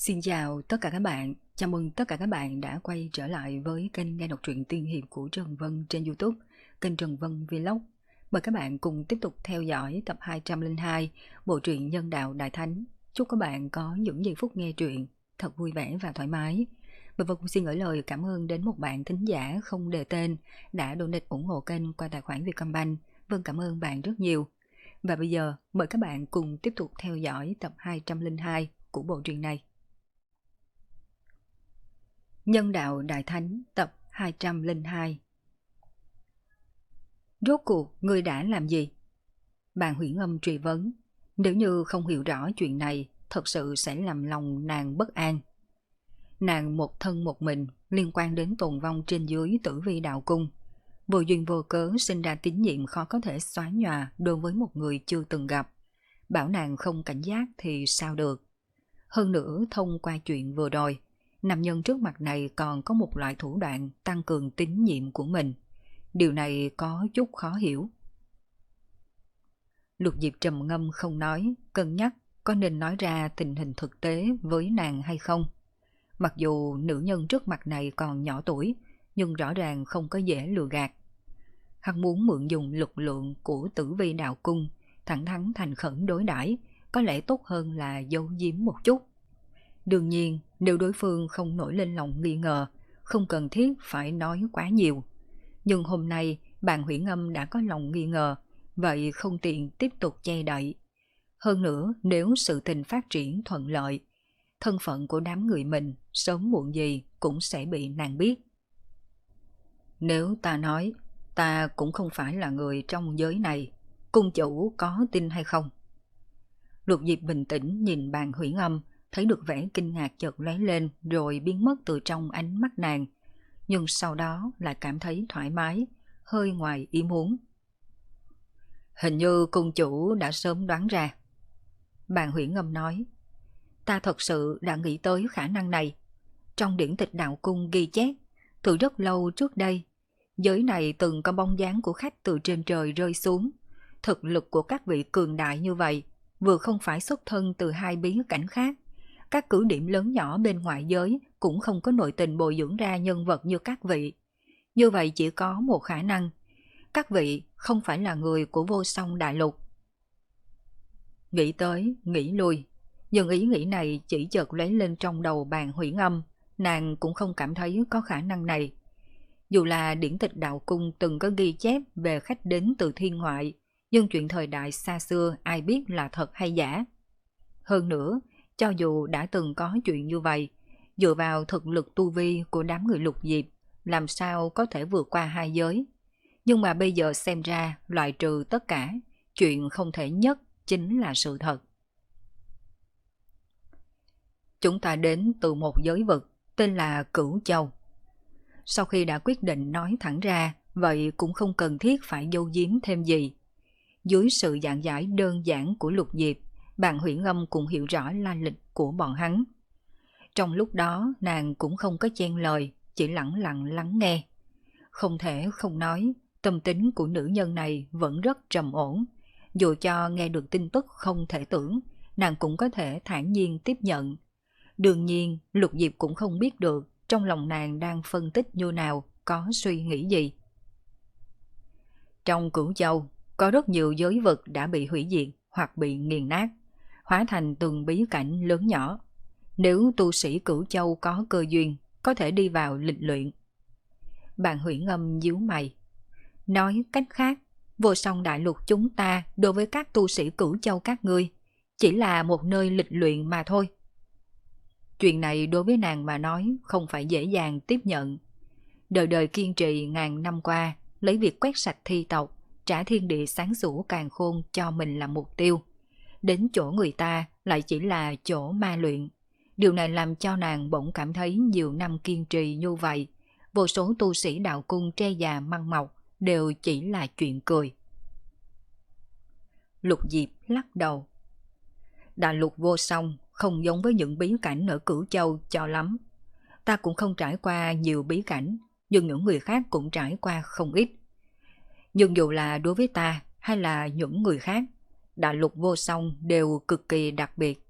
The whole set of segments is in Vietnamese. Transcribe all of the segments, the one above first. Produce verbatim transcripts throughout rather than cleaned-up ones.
Xin chào tất cả các bạn, chào mừng tất cả các bạn đã quay trở lại với kênh nghe đọc truyện tiên hiệp của Trần Vân trên YouTube, kênh Trần Vân Vlog. Mời các bạn cùng tiếp tục theo dõi tập hai trăm lẻ hai bộ truyện Nhân Đạo Đại Thánh. Chúc các bạn có những giây phút nghe truyện thật vui vẻ và thoải mái. Và Vân cũng xin gửi lời cảm ơn đến một bạn thính giả không đề tên đã donate ủng hộ kênh qua tài khoản Vietcombank. Vân cảm ơn bạn rất nhiều. Và bây giờ mời các bạn cùng tiếp tục theo dõi tập hai trăm lẻ hai của bộ truyện này. Nhân Đạo Đại Thánh tập hai trăm lẻ hai. Rốt cuộc ngươi đã làm gì? Bàn Huyễn Âm truy vấn. Nếu như không hiểu rõ chuyện này, thật sự sẽ làm lòng nàng bất an. Nàng một thân một mình liên quan đến tồn vong trên dưới Tử Vi Đạo Cung. Vô duyên vô cớ sinh ra tín nhiệm khó có thể xóa nhòa đối với một người chưa từng gặp. Bảo nàng không cảnh giác thì sao được. Hơn nữa thông qua chuyện vừa rồi, nam nhân trước mặt này còn có một loại thủ đoạn tăng cường tín nhiệm của mình. Điều này có chút khó hiểu. Lục Diệp trầm ngâm không nói, cân nhắc có nên nói ra tình hình thực tế với nàng hay không. Mặc dù nữ nhân trước mặt này còn nhỏ tuổi, nhưng rõ ràng không có dễ lừa gạt. Hắn muốn mượn dùng lực lượng của Tử Vi Đạo Cung, thẳng thắn thành khẩn đối đãi, có lẽ tốt hơn là giấu giếm một chút. Đương nhiên, nếu đối phương không nổi lên lòng nghi ngờ, không cần thiết phải nói quá nhiều. Nhưng hôm nay, Bàn Huyễn Âm đã có lòng nghi ngờ, vậy không tiện tiếp tục che đậy. Hơn nữa, nếu sự tình phát triển thuận lợi, thân phận của đám người mình sớm muộn gì cũng sẽ bị nàng biết. Nếu ta nói, ta cũng không phải là người trong giới này, cung chủ có tin hay không? Lục Diệp bình tĩnh nhìn Bàn Huyễn Âm, thấy được vẻ kinh ngạc chợt lóe lên rồi biến mất từ trong ánh mắt nàng, nhưng sau đó lại cảm thấy thoải mái, hơi ngoài ý muốn. Hình như cung chủ đã sớm đoán ra. Bàn Huyễn Âm nói, ta thật sự đã nghĩ tới khả năng này. Trong điển tịch đạo cung ghi chép, từ rất lâu trước đây, giới này từng có bóng dáng của khách từ trên trời rơi xuống. Thực lực của các vị cường đại như vậy, vừa không phải xuất thân từ hai bí cảnh khác, các cử điểm lớn nhỏ bên ngoại giới cũng không có nội tình bồi dưỡng ra nhân vật như các vị. Như vậy chỉ có một khả năng, các vị không phải là người của Vô Song Đại Lục. Nghĩ tới, nghĩ lui, nhưng ý nghĩ này chỉ chợt lóe lên trong đầu Bàn Huyễn Âm, nàng cũng không cảm thấy có khả năng này. Dù là điển tịch đạo cung từng có ghi chép về khách đến từ thiên ngoại, nhưng chuyện thời đại xa xưa ai biết là thật hay giả. Hơn nữa, cho dù đã từng có chuyện như vậy, dựa vào thực lực tu vi của đám người Lục Diệp, làm sao có thể vượt qua hai giới. Nhưng mà bây giờ xem ra, loại trừ tất cả, chuyện không thể nhất chính là sự thật. Chúng ta đến từ một giới vực tên là Cửu Châu. Sau khi đã quyết định nói thẳng ra, vậy cũng không cần thiết phải giấu giếm thêm gì. Dưới sự giảng giải đơn giản của Lục Diệp, Bàn Huyễn Âm cũng hiểu rõ la lịch của bọn hắn. Trong lúc đó nàng cũng không có chen lời, chỉ lặng lặng lắng nghe. Không thể không nói, tâm tính của nữ nhân này vẫn rất trầm ổn. Dù cho nghe được tin tức không thể tưởng, nàng cũng có thể thản nhiên tiếp nhận. Đương nhiên, Lục Diệp cũng không biết được trong lòng nàng đang phân tích như nào, có suy nghĩ gì. Trong Cửu Châu, có rất nhiều giới vực đã bị hủy diệt hoặc bị nghiền nát, hóa thành từng bí cảnh lớn nhỏ. Nếu tu sĩ Cửu Châu có cơ duyên, có thể đi vào lịch luyện. Bàn Huyễn Âm nhíu mày. Nói cách khác, Vô Song Đại Lục chúng ta đối với các tu sĩ Cửu Châu các ngươi chỉ là một nơi lịch luyện mà thôi. Chuyện này đối với nàng mà nói không phải dễ dàng tiếp nhận. Đời đời kiên trì ngàn năm qua, lấy việc quét sạch thi tộc, trả thiên địa sáng sủa càn khôn cho mình là mục tiêu. Đến chỗ người ta lại chỉ là chỗ ma luyện. Điều này làm cho nàng bỗng cảm thấy nhiều năm kiên trì như vậy, vô số tu sĩ đạo cung tre già măng mọc đều chỉ là chuyện cười. Lục Diệp lắc đầu. Đại lục Vô Song không giống với những bí cảnh ở Cửu Châu cho lắm. Ta cũng không trải qua nhiều bí cảnh, nhưng những người khác cũng trải qua không ít. Nhưng dù là đối với ta hay là những người khác, Đại lục Vô Song đều cực kỳ đặc biệt.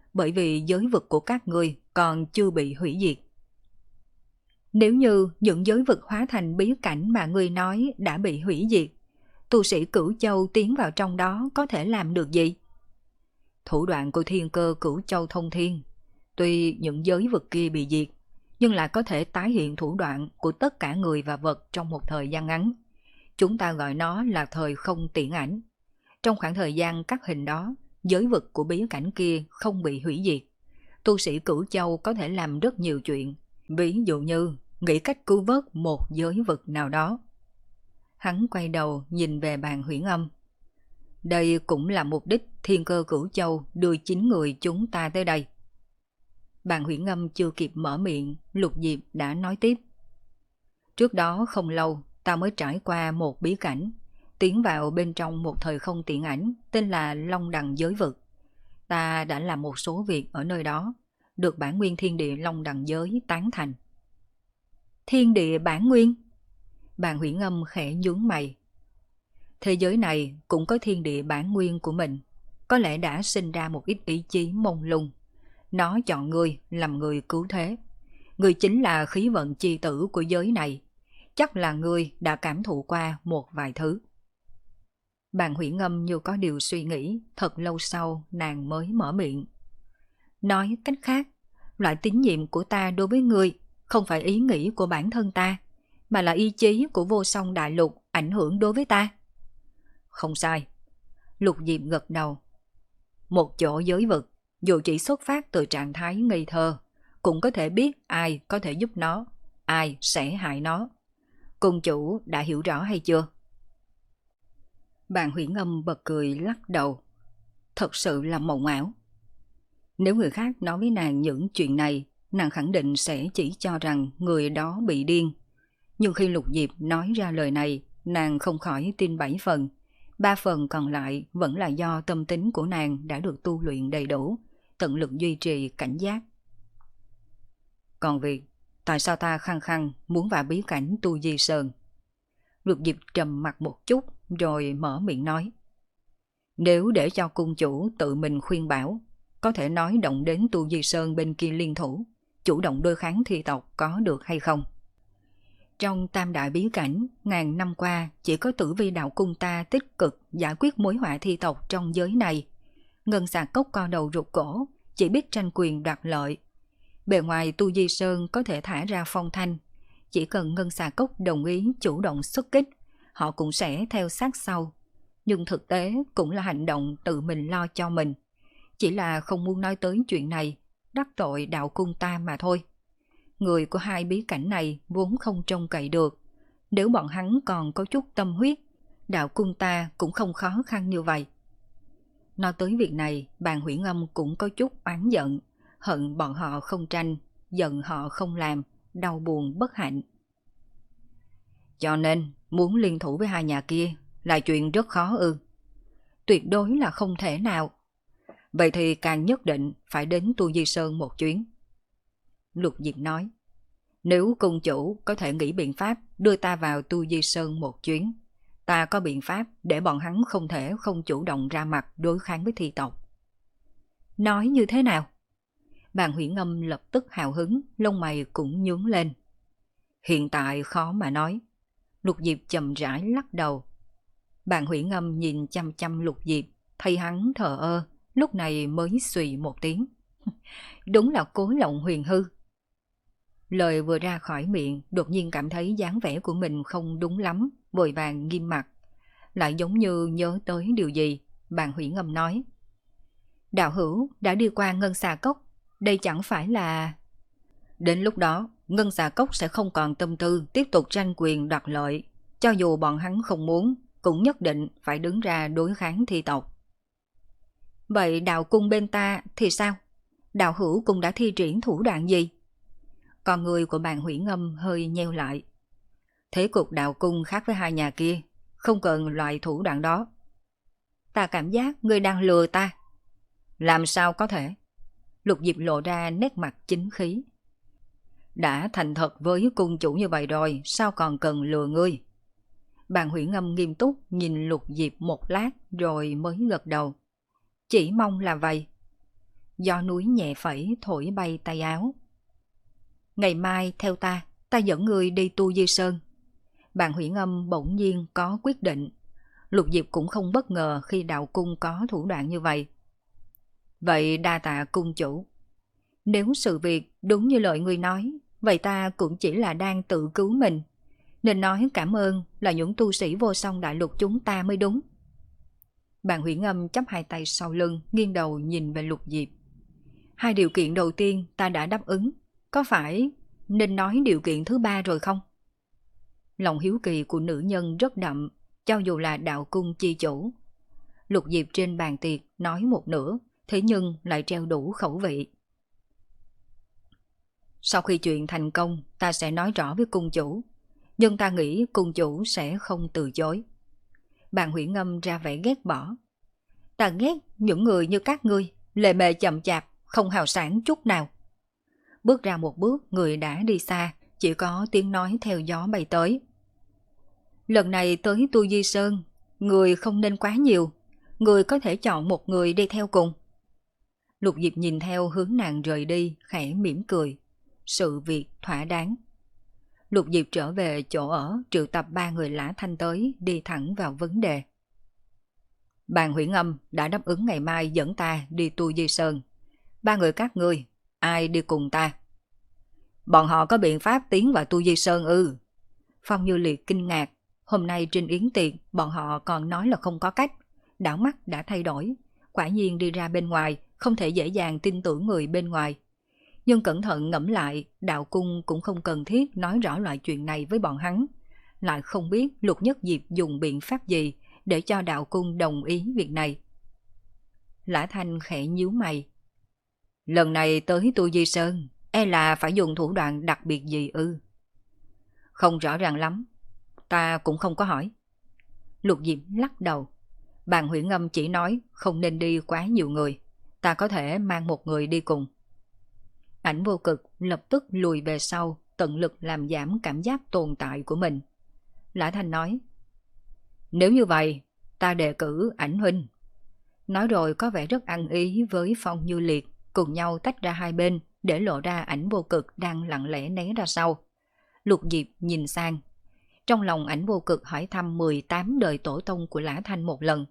bởi vì giới vực của các ngươi còn chưa bị hủy diệt. Nếu như những giới vực hóa thành bí cảnh mà ngươi nói đã bị hủy diệt, tu sĩ Cửu Châu tiến vào trong đó có thể làm được gì? Thủ đoạn của thiên cơ Cửu Châu thông thiên, tuy những giới vực kia bị diệt, nhưng lại có thể tái hiện thủ đoạn của tất cả người và vật trong một thời gian ngắn. Chúng ta gọi nó là thời không tiễn ảnh. Trong khoảng thời gian cắt hình đó, giới vực của bí cảnh kia không bị hủy diệt. Tu sĩ Cửu Châu có thể làm rất nhiều chuyện, ví dụ như nghĩ cách cứu vớt một giới vực nào đó. Hắn quay đầu nhìn về bàn Huyễn Âm. Đây cũng là mục đích thiên cơ Cửu Châu đưa chín người chúng ta tới đây. Bàn Huyễn Âm chưa kịp mở miệng, Lục Diệp đã nói tiếp. Trước đó không lâu, ta mới trải qua một bí cảnh, tiến vào bên trong một thời không tiễn ảnh tên là Long Đằng Giới Vực. Ta đã làm một số việc ở nơi đó, được bản nguyên thiên địa Long Đằng Giới tán thành. Thiên địa bản nguyên? Bàn Huyễn Âm khẽ nhướng mày. Thế giới này cũng có thiên địa bản nguyên của mình, có lẽ đã sinh ra một ít ý chí mông lung. Nó chọn ngươi làm người cứu thế. Ngươi chính là khí vận chi tử của giới này. Chắc là ngươi đã cảm thụ qua một vài thứ. Bàn Huyễn Âm như có điều suy nghĩ, thật lâu sau nàng mới mở miệng. Nói cách khác, loại tín nhiệm của ta đối với ngươi không phải ý nghĩ của bản thân ta, mà là ý chí của vô song đại lục ảnh hưởng đối với ta. Không sai. Lục Diệp gật đầu. Một chỗ giới vực, dù chỉ xuất phát từ trạng thái ngây thơ, cũng có thể biết ai có thể giúp nó, ai sẽ hại nó. Cung chủ đã hiểu rõ hay chưa? Bàn Huyễn Âm bật cười lắc đầu. Thật sự là mộng ảo. Nếu người khác nói với nàng những chuyện này, nàng khẳng định sẽ chỉ cho rằng người đó bị điên. Nhưng khi Lục Diệp nói ra lời này, nàng không khỏi tin bảy phần. Ba phần còn lại vẫn là do tâm tính của nàng đã được tu luyện đầy đủ, tận lực duy trì cảnh giác. Còn việc, tại sao ta khăng khăng muốn vào bí cảnh Tu Di Sơn? Lục Diệp trầm mặt một chút rồi mở miệng nói. Nếu để cho cung chủ tự mình khuyên bảo, có thể nói động đến Tu Di Sơn bên kia liên thủ, chủ động đối kháng thi tộc có được hay không? Trong tam đại bí cảnh, ngàn năm qua chỉ có Tử Vi đạo cung ta tích cực giải quyết mối họa thi tộc trong giới này. Ngân Xà Cốc co đầu rụt cổ, chỉ biết tranh quyền đoạt lợi. Bề ngoài Tu Di Sơn có thể thả ra phong thanh, chỉ cần Ngân Xà Cốc đồng ý chủ động xuất kích, họ cũng sẽ theo sát sau. Nhưng thực tế cũng là hành động tự mình lo cho mình. Chỉ là không muốn nói tới chuyện này, đắc tội đạo cung ta mà thôi. Người của hai bí cảnh này vốn không trông cậy được. Nếu bọn hắn còn có chút tâm huyết, đạo cung ta cũng không khó khăn như vậy. Nói tới việc này, Bàn Huyễn Âm cũng có chút oán giận, hận bọn họ không tranh, giận họ không làm, đau buồn bất hạnh. Cho nên, muốn liên thủ với hai nhà kia là chuyện rất khó ư? Tuyệt đối là không thể nào. Vậy thì càng nhất định phải đến Tu Di Sơn một chuyến. Lục Diệp nói, nếu cung chủ có thể nghĩ biện pháp đưa ta vào Tu Di Sơn một chuyến, ta có biện pháp để bọn hắn không thể không chủ động ra mặt đối kháng với thi tộc. Nói như thế nào? Bàn Huyễn Âm lập tức hào hứng, lông mày cũng nhướng lên. Hiện tại khó mà nói. Lục Diệp chậm rãi lắc đầu. Bàn Huyễn Âm nhìn chăm chăm Lục Diệp, thấy hắn thờ ơ, lúc này mới xùy một tiếng. Đúng là cố lộng huyền hư. Lời vừa ra khỏi miệng, đột nhiên cảm thấy dáng vẻ của mình không đúng lắm, vội vàng nghiêm mặt. Lại giống như nhớ tới điều gì, Bàn Huyễn Âm nói. Đạo hữu đã đi qua Ngân Xà Cốc, đây chẳng phải là... Đến lúc đó, Ngân Xà Cốc sẽ không còn tâm tư tiếp tục tranh quyền đoạt lợi. Cho dù bọn hắn không muốn, cũng nhất định phải đứng ra đối kháng thi tộc. Vậy đạo cung bên ta thì sao? Đạo hữu cũng đã thi triển thủ đoạn gì? Con người của Bàn Huyễn Âm hơi nheo lại. Thế cục đạo cung khác với hai nhà kia, không cần loại thủ đoạn đó. Ta cảm giác ngươi đang lừa ta. Làm sao có thể? Lục Diệp lộ ra nét mặt chính khí. Đã thành thật với cung chủ như vậy rồi, sao còn cần lừa ngươi? Bàn Huyễn Âm nghiêm túc nhìn Lục Diệp một lát rồi mới gật đầu. Chỉ mong là vậy. gió núi nhẹ phẩy thổi bay tay áo. Ngày mai theo ta, ta dẫn người đi Tu Di Sơn. Bạn Hủy Ngâm bỗng nhiên có quyết định. Lục Diệp cũng không bất ngờ khi đạo cung có thủ đoạn như vậy. Vậy đa tạ cung chủ. Nếu sự việc đúng như lời người nói, vậy ta cũng chỉ là đang tự cứu mình. Nên nói cảm ơn là những tu sĩ vô song đại lục chúng ta mới đúng. Bạn Hủy Ngâm chắp hai tay sau lưng, nghiêng đầu nhìn về Lục Diệp. Hai điều kiện đầu tiên ta đã đáp ứng, có phải nên nói điều kiện thứ ba rồi không? Lòng hiếu kỳ của nữ nhân rất đậm, cho dù là đạo cung chi chủ. Lục Diệp trên bàn tiệc nói một nửa, thế nhưng lại treo đủ khẩu vị. Sau khi chuyện thành công, ta sẽ nói rõ với cung chủ, nhưng ta nghĩ cung chủ sẽ không từ chối. Bạn Hủy Ngâm ra vẻ ghét bỏ. Ta ghét những người như các ngươi, lề mề chậm chạp, không hào sản chút nào. Bước ra một bước, người đã đi xa, chỉ có tiếng nói theo gió bay tới. Lần này tới Tu Di Sơn, người không nên quá nhiều, người có thể chọn một người đi theo cùng. Lục Diệp nhìn theo hướng nàng rời đi, khẽ mỉm cười. Sự việc thỏa đáng. Lục Diệp trở về chỗ ở, triệu tập ba người Lã Thanh tới, đi thẳng vào vấn đề. Bàn Hủy Ngâm đã đáp ứng ngày mai dẫn ta đi Tu Di Sơn. Ba người các ngươi, ai đi cùng ta? Bọn họ có biện pháp tiến vào Tu Di Sơn ư? Phong Như Liệt kinh ngạc. Hôm nay trên yến tiệc, bọn họ còn nói là không có cách. Đảo mắt đã thay đổi. Quả nhiên đi ra bên ngoài, không thể dễ dàng tin tưởng người bên ngoài. Nhưng cẩn thận ngẫm lại, đạo cung cũng không cần thiết nói rõ loại chuyện này với bọn hắn. Lại không biết Lục Nhất Diệp dùng biện pháp gì để cho đạo cung đồng ý việc này. Lã Thanh khẽ nhíu mày. Lần này tới Tu Di Sơn, e là phải dùng thủ đoạn đặc biệt gì ư? Không rõ ràng lắm, ta cũng không có hỏi. Lục Diệp lắc đầu. Bàn Hủy Ngâm chỉ nói không nên đi quá nhiều người, ta có thể mang một người đi cùng. Ảnh Vô Cực lập tức lùi về sau, tận lực làm giảm cảm giác tồn tại của mình. Lã Thanh nói, nếu như vậy, ta đề cử Ảnh huynh. Nói rồi có vẻ rất ăn ý với Phong Như Liệt, cùng nhau tách ra hai bên để lộ ra Ảnh Vô Cực đang lặng lẽ né ra sau. Lục Diệp nhìn sang. Trong lòng Ảnh Vô Cực hỏi thăm mười tám đời tổ tông của Lã Thanh một lần.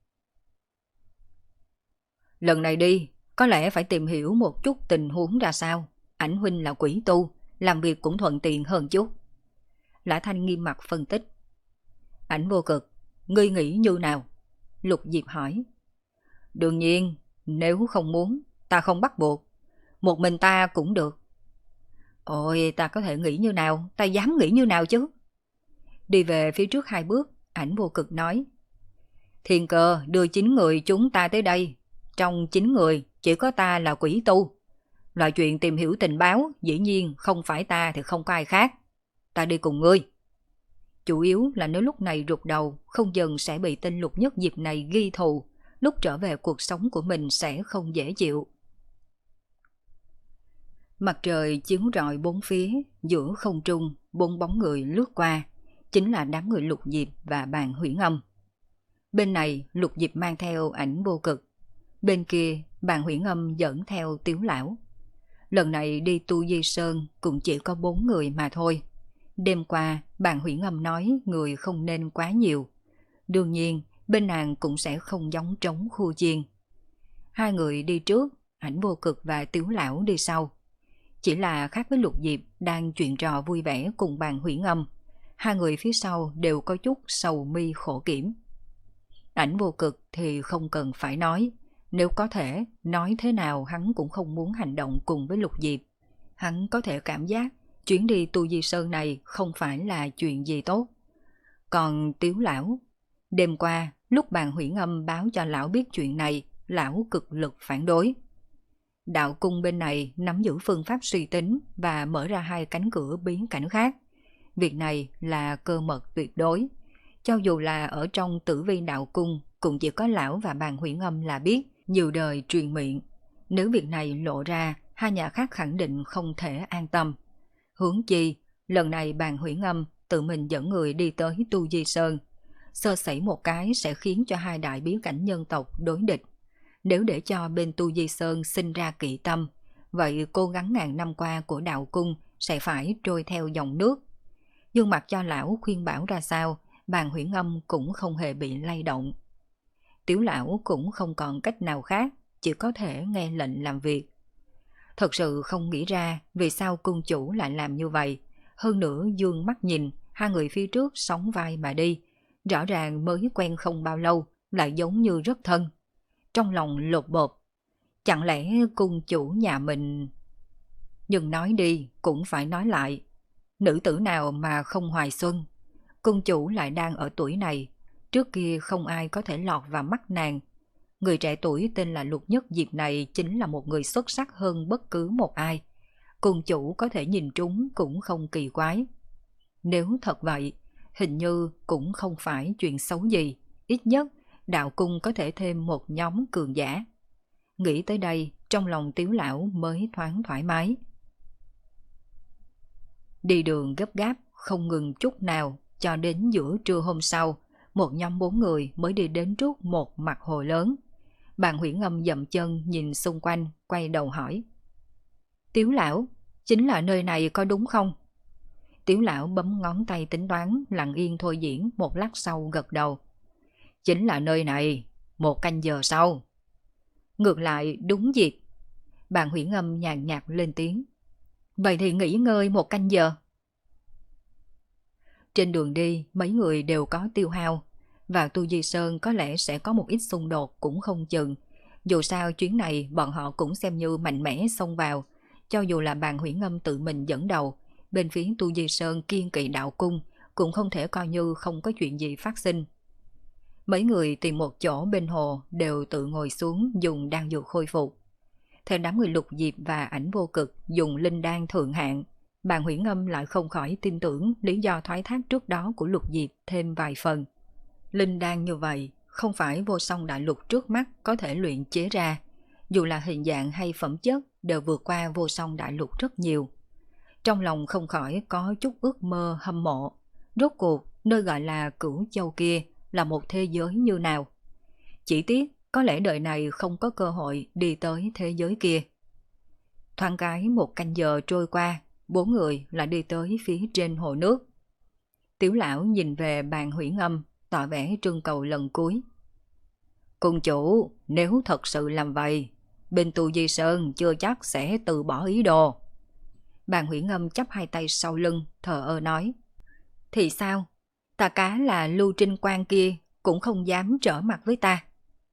Lần này đi, có lẽ phải tìm hiểu một chút tình huống ra sao. Ảnh huynh là quỷ tu, làm việc cũng thuận tiện hơn chút. Lã Thanh nghiêm mặt phân tích. Ảnh Vô Cực, ngươi nghĩ như nào? Lục Diệp hỏi. Đương nhiên, nếu không muốn, ta không bắt buộc. Một mình ta cũng được. Ôi, ta có thể nghĩ như nào, ta dám nghĩ như nào chứ? Đi về phía trước hai bước, Ảnh Vô Cực nói. Thiên Cơ đưa chín người chúng ta tới đây. Trong chín người, chỉ có ta là quỷ tu. Loại chuyện tìm hiểu tình báo, dĩ nhiên không phải ta thì không có ai khác. Ta đi cùng ngươi. Chủ yếu là nếu lúc này rụt đầu, không dần sẽ bị tên Lục Nhất Diệp này ghi thù. Lúc trở về cuộc sống của mình sẽ không dễ chịu. Mặt trời chiếu rọi bốn phía, giữa không trung, bốn bóng người lướt qua. Chính là đám người Lục Diệp và Bàn Hủy Ngâm. Bên này Lục Diệp mang theo Ảnh Vô Cực. Bên kia Bàn Hủy Ngâm dẫn theo Tiếu Lão. Lần này đi Tu Di Sơn cũng chỉ có bốn người mà thôi. Đêm qua Bàn Hủy Ngâm nói người không nên quá nhiều. Đương nhiên bên nàng cũng sẽ không giống trống khu chiên. Hai người đi trước, Ảnh Vô Cực và Tiếu Lão đi sau. Chỉ là khác với Lục Diệp đang chuyện trò vui vẻ cùng Bàn Hủy Ngâm. Hai người phía sau đều có chút sầu mi khổ kiểm. Ảnh Vô Cực thì không cần phải nói. Nếu có thể, nói thế nào hắn cũng không muốn hành động cùng với Lục Diệp. Hắn có thể cảm giác chuyến đi Tu Di Sơn này không phải là chuyện gì tốt. Còn Tiếu Lão, đêm qua lúc Bàn Hủy Ngâm báo cho lão biết chuyện này, lão cực lực phản đối. Đạo cung bên này nắm giữ phương pháp suy tính và mở ra hai cánh cửa biến cảnh khác. Việc này là cơ mật tuyệt đối. Cho dù là ở trong Tử Vi đạo cung, cũng chỉ có lão và Bàn Hủy Ngâm là biết, nhiều đời truyền miệng. Nếu việc này lộ ra, hai nhà khác khẳng định không thể an tâm. Huống chi, lần này Bàn Hủy Ngâm tự mình dẫn người đi tới Tu Di Sơn. Sơ sẩy một cái sẽ khiến cho hai đại bí cảnh nhân tộc đối địch. nếu để cho bên Tu Di Sơn sinh ra kỵ tâm, vậy cố gắng ngàn năm qua của đạo cung sẽ phải trôi theo dòng nước. Nhưng mặc cho lão khuyên bảo ra sao, Bàn Huyễn Âm cũng không hề bị lay động. Tiểu lão cũng không còn cách nào khác, chỉ có thể nghe lệnh làm việc. Thật sự không nghĩ ra vì sao cung chủ lại làm như vậy. Hơn nữa dương mắt nhìn, hai người phía trước sóng vai mà đi. Rõ ràng mới quen không bao lâu, lại giống như rất thân. Trong lòng lột bột. Chẳng lẽ cung chủ nhà mình... Nhưng nói đi cũng phải nói lại. Nữ tử nào mà không hoài xuân. Cung chủ lại đang ở tuổi này. Trước kia không ai có thể lọt vào mắt nàng. Người trẻ tuổi tên là Lục Nhất Diệp này chính là một người xuất sắc hơn bất cứ một ai. Cung chủ có thể nhìn trúng cũng không kỳ quái. Nếu thật vậy, hình như cũng không phải chuyện xấu gì. Ít nhất, đạo cung có thể thêm một nhóm cường giả. Nghĩ tới đây, trong lòng Tiếu lão mới thoáng thoải mái. Đi đường gấp gáp, không ngừng chút nào, cho đến giữa trưa hôm sau, một nhóm bốn người mới đi đến trước một mặt hồ lớn. Bàn Huyễn Âm dậm chân nhìn xung quanh, quay đầu hỏi. Tiếu lão, chính là nơi này có đúng không? Tiếu lão bấm ngón tay tính toán, lặng yên thôi diễn, một lát sau gật đầu. Chính là nơi này, một canh giờ sau. Ngược lại đúng dịp. Bàn Huyễn Âm nhàn nhạt lên tiếng. Vậy thì nghỉ ngơi một canh giờ. Trên đường đi, mấy người đều có tiêu hao. Vào Tu Di Sơn có lẽ sẽ có một ít xung đột cũng không chừng. Dù sao chuyến này bọn họ cũng xem như mạnh mẽ xông vào. Cho dù là Bàn Huyễn Âm tự mình dẫn đầu, bên phía Tu Di Sơn kiên kỵ đạo cung cũng không thể coi như không có chuyện gì phát sinh. Mấy người tìm một chỗ bên hồ đều tự ngồi xuống dùng đan dược khôi phục. Theo đám người Lục Diệp và Ảnh Vô Cực dùng linh đan thượng hạng, Bàn Huyễn Âm lại không khỏi tin tưởng lý do thoái thác trước đó của Lục Diệp thêm vài phần. Linh đan như vậy không phải vô song đại lục trước mắt có thể luyện chế ra, dù là hình dạng hay phẩm chất đều vượt qua vô song đại lục rất nhiều. Trong lòng không khỏi có chút ước mơ hâm mộ, rốt cuộc nơi gọi là Cửu Châu kia là một thế giới như nào. Chỉ tiếc có lẽ đời này không có cơ hội đi tới thế giới kia. Thoáng cái một canh giờ trôi qua, bốn người lại đi tới phía trên hồ nước. Tiểu lão nhìn về Bàn Huyễn Âm, tỏ vẻ trưng cầu lần cuối. Cung chủ, nếu thật sự làm vậy, bên Tu Di Sơn chưa chắc sẽ từ bỏ ý đồ. Bàn Huyễn Âm chắp hai tay sau lưng, thờ ơ nói. Thì sao? Ta cá là Lưu Trinh Quang kia cũng không dám trở mặt với ta.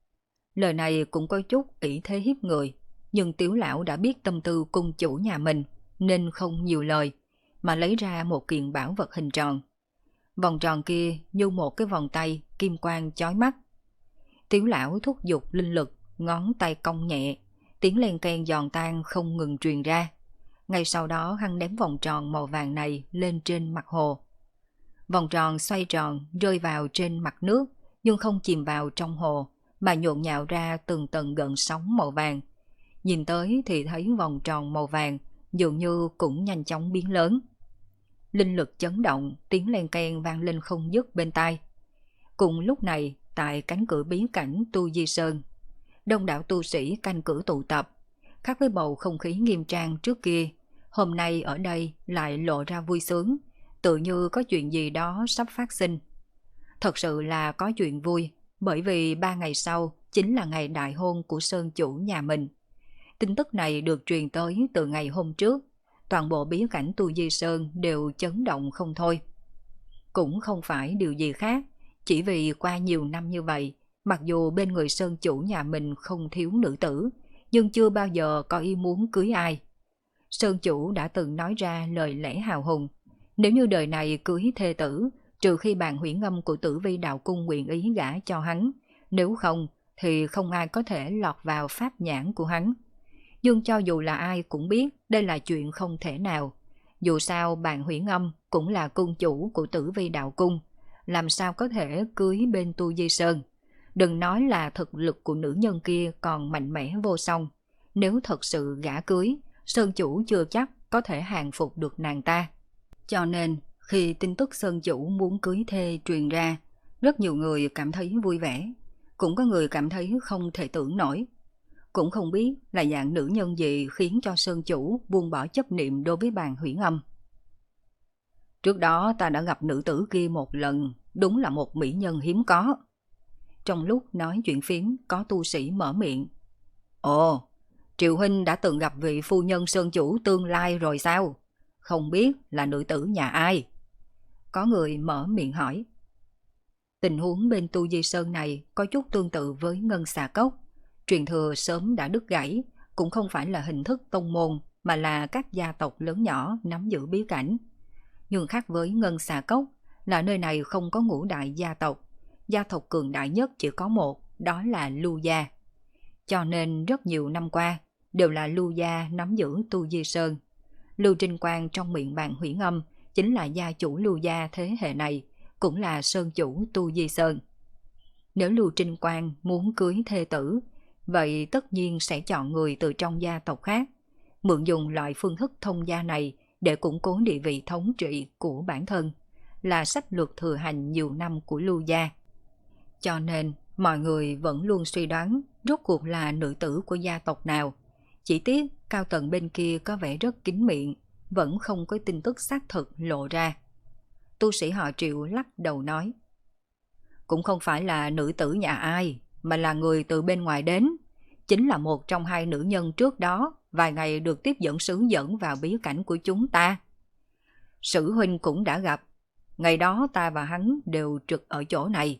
Lời này cũng có chút ỷ thế hiếp người, nhưng Tiểu lão đã biết tâm tư cung chủ nhà mình nên không nhiều lời, mà lấy ra một kiện bảo vật hình tròn. Vòng tròn kia như một cái vòng tay kim quang chói mắt. Tiểu lão thúc giục linh lực, ngón tay cong nhẹ, tiếng len keng giòn tan không ngừng truyền ra. Ngay sau đó hắn ném vòng tròn màu vàng này lên trên mặt hồ. Vòng tròn xoay tròn rơi vào trên mặt nước, nhưng không chìm vào trong hồ, mà nhộn nhạo ra từng tầng gợn sóng màu vàng. Nhìn tới thì thấy vòng tròn màu vàng dường như cũng nhanh chóng biến lớn. Linh lực chấn động, tiếng len keng vang lên không dứt bên tai. Cùng lúc này, tại cánh cửa bí cảnh Tu Di Sơn, đông đảo tu sĩ canh cửa tụ tập. Khác với bầu không khí nghiêm trang trước kia, hôm nay ở đây lại lộ ra vui sướng, tự như có chuyện gì đó sắp phát sinh. Thật sự là có chuyện vui, bởi vì ba ngày sau chính là ngày đại hôn của Sơn chủ nhà mình. Tin tức này được truyền tới từ ngày hôm trước, toàn bộ bí cảnh Tu Di Sơn đều chấn động không thôi. Cũng không phải điều gì khác, chỉ vì qua nhiều năm như vậy, mặc dù bên người Sơn chủ nhà mình không thiếu nữ tử, nhưng chưa bao giờ có ý muốn cưới ai. Sơn chủ đã từng nói ra lời lẽ hào hùng, nếu như đời này cưới thê tử, trừ khi Bàn Huyễn Âm của Tử Vi đạo cung nguyện ý gả cho hắn, nếu không thì không ai có thể lọt vào pháp nhãn của hắn. Nhưng cho dù là ai cũng biết đây là chuyện không thể nào. Dù sao Bàn Huyễn Âm cũng là cung chủ của Tử Vi đạo cung, làm sao có thể cưới bên Tu Di Sơn. Đừng nói là thực lực của nữ nhân kia còn mạnh mẽ vô song, nếu thật sự gả cưới, Sơn chủ chưa chắc có thể hàng phục được nàng ta. Cho nên khi tin tức Sơn chủ muốn cưới thê truyền ra, rất nhiều người cảm thấy vui vẻ, cũng có người cảm thấy không thể tưởng nổi. Cũng không biết là dạng nữ nhân gì khiến cho Sơn chủ buông bỏ chấp niệm đối với bàn Huyễn Âm. Trước đó ta đã gặp nữ tử kia một lần, đúng là một mỹ nhân hiếm có. Trong lúc nói chuyện phiếm, có tu sĩ mở miệng. Ồ, Triệu huynh đã từng gặp vị phu nhân Sơn chủ tương lai rồi sao? Không biết là nữ tử nhà ai? Có người mở miệng hỏi. Tình huống bên Tu Di Sơn này có chút tương tự với Ngân Xà Cốc. Truyền thừa sớm đã đứt gãy, cũng không phải là hình thức tông môn, mà là các gia tộc lớn nhỏ nắm giữ bí cảnh. Nhưng khác với Ngân Xà Cốc là nơi này không có ngũ đại gia tộc. Gia tộc cường đại nhất chỉ có một, đó là Lưu Gia. Cho nên rất nhiều năm qua đều là Lưu Gia nắm giữ Tu Di Sơn. Lưu Trinh Quang trong miệng bàn Huyễn Âm chính là gia chủ Lưu Gia thế hệ này, cũng là sơn chủ Tu Di Sơn. Nếu Lưu Trinh Quang muốn cưới thê tử, vậy tất nhiên sẽ chọn người từ trong gia tộc khác, mượn dùng loại phương thức thông gia này để củng cố địa vị thống trị của bản thân, là sách lược thừa hành nhiều năm của Lưu Gia. Cho nên mọi người vẫn luôn suy đoán rốt cuộc là nữ tử của gia tộc nào. Chỉ tiếc cao tầng bên kia có vẻ rất kín miệng, vẫn không có tin tức xác thực lộ ra. Tu sĩ họ Triệu lắc đầu nói. Cũng không phải là nữ tử nhà ai, mà là người từ bên ngoài đến. Chính là một trong hai nữ nhân trước đó vài ngày được tiếp dẫn sứ dẫn vào bí cảnh của chúng ta. Sử huynh cũng đã gặp. Ngày đó ta và hắn đều trực ở chỗ này.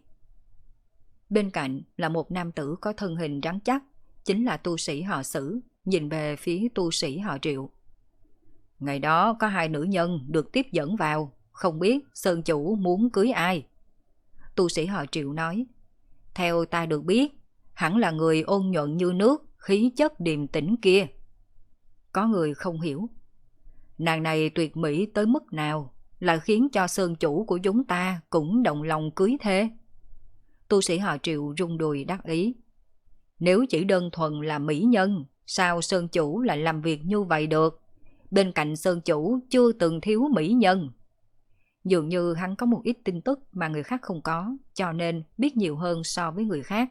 Bên cạnh là một nam tử có thân hình rắn chắc, chính là tu sĩ họ Sử, nhìn về phía tu sĩ họ Triệu. Ngày đó có hai nữ nhân được tiếp dẫn vào, không biết Sơn chủ muốn cưới ai. Tu sĩ họ Triệu nói, theo ta được biết, hẳn là người ôn nhuận như nước, khí chất điềm tĩnh kia. Có người không hiểu. Nàng này tuyệt mỹ tới mức nào, là khiến cho Sơn chủ của chúng ta cũng động lòng cưới thê. Tu sĩ họ Triệu rung đùi đắc ý. Nếu chỉ đơn thuần là mỹ nhân, sao Sơn chủ lại làm việc như vậy được? Bên cạnh Sơn chủ chưa từng thiếu mỹ nhân. Dường như hắn có một ít tin tức mà người khác không có, cho nên biết nhiều hơn so với người khác.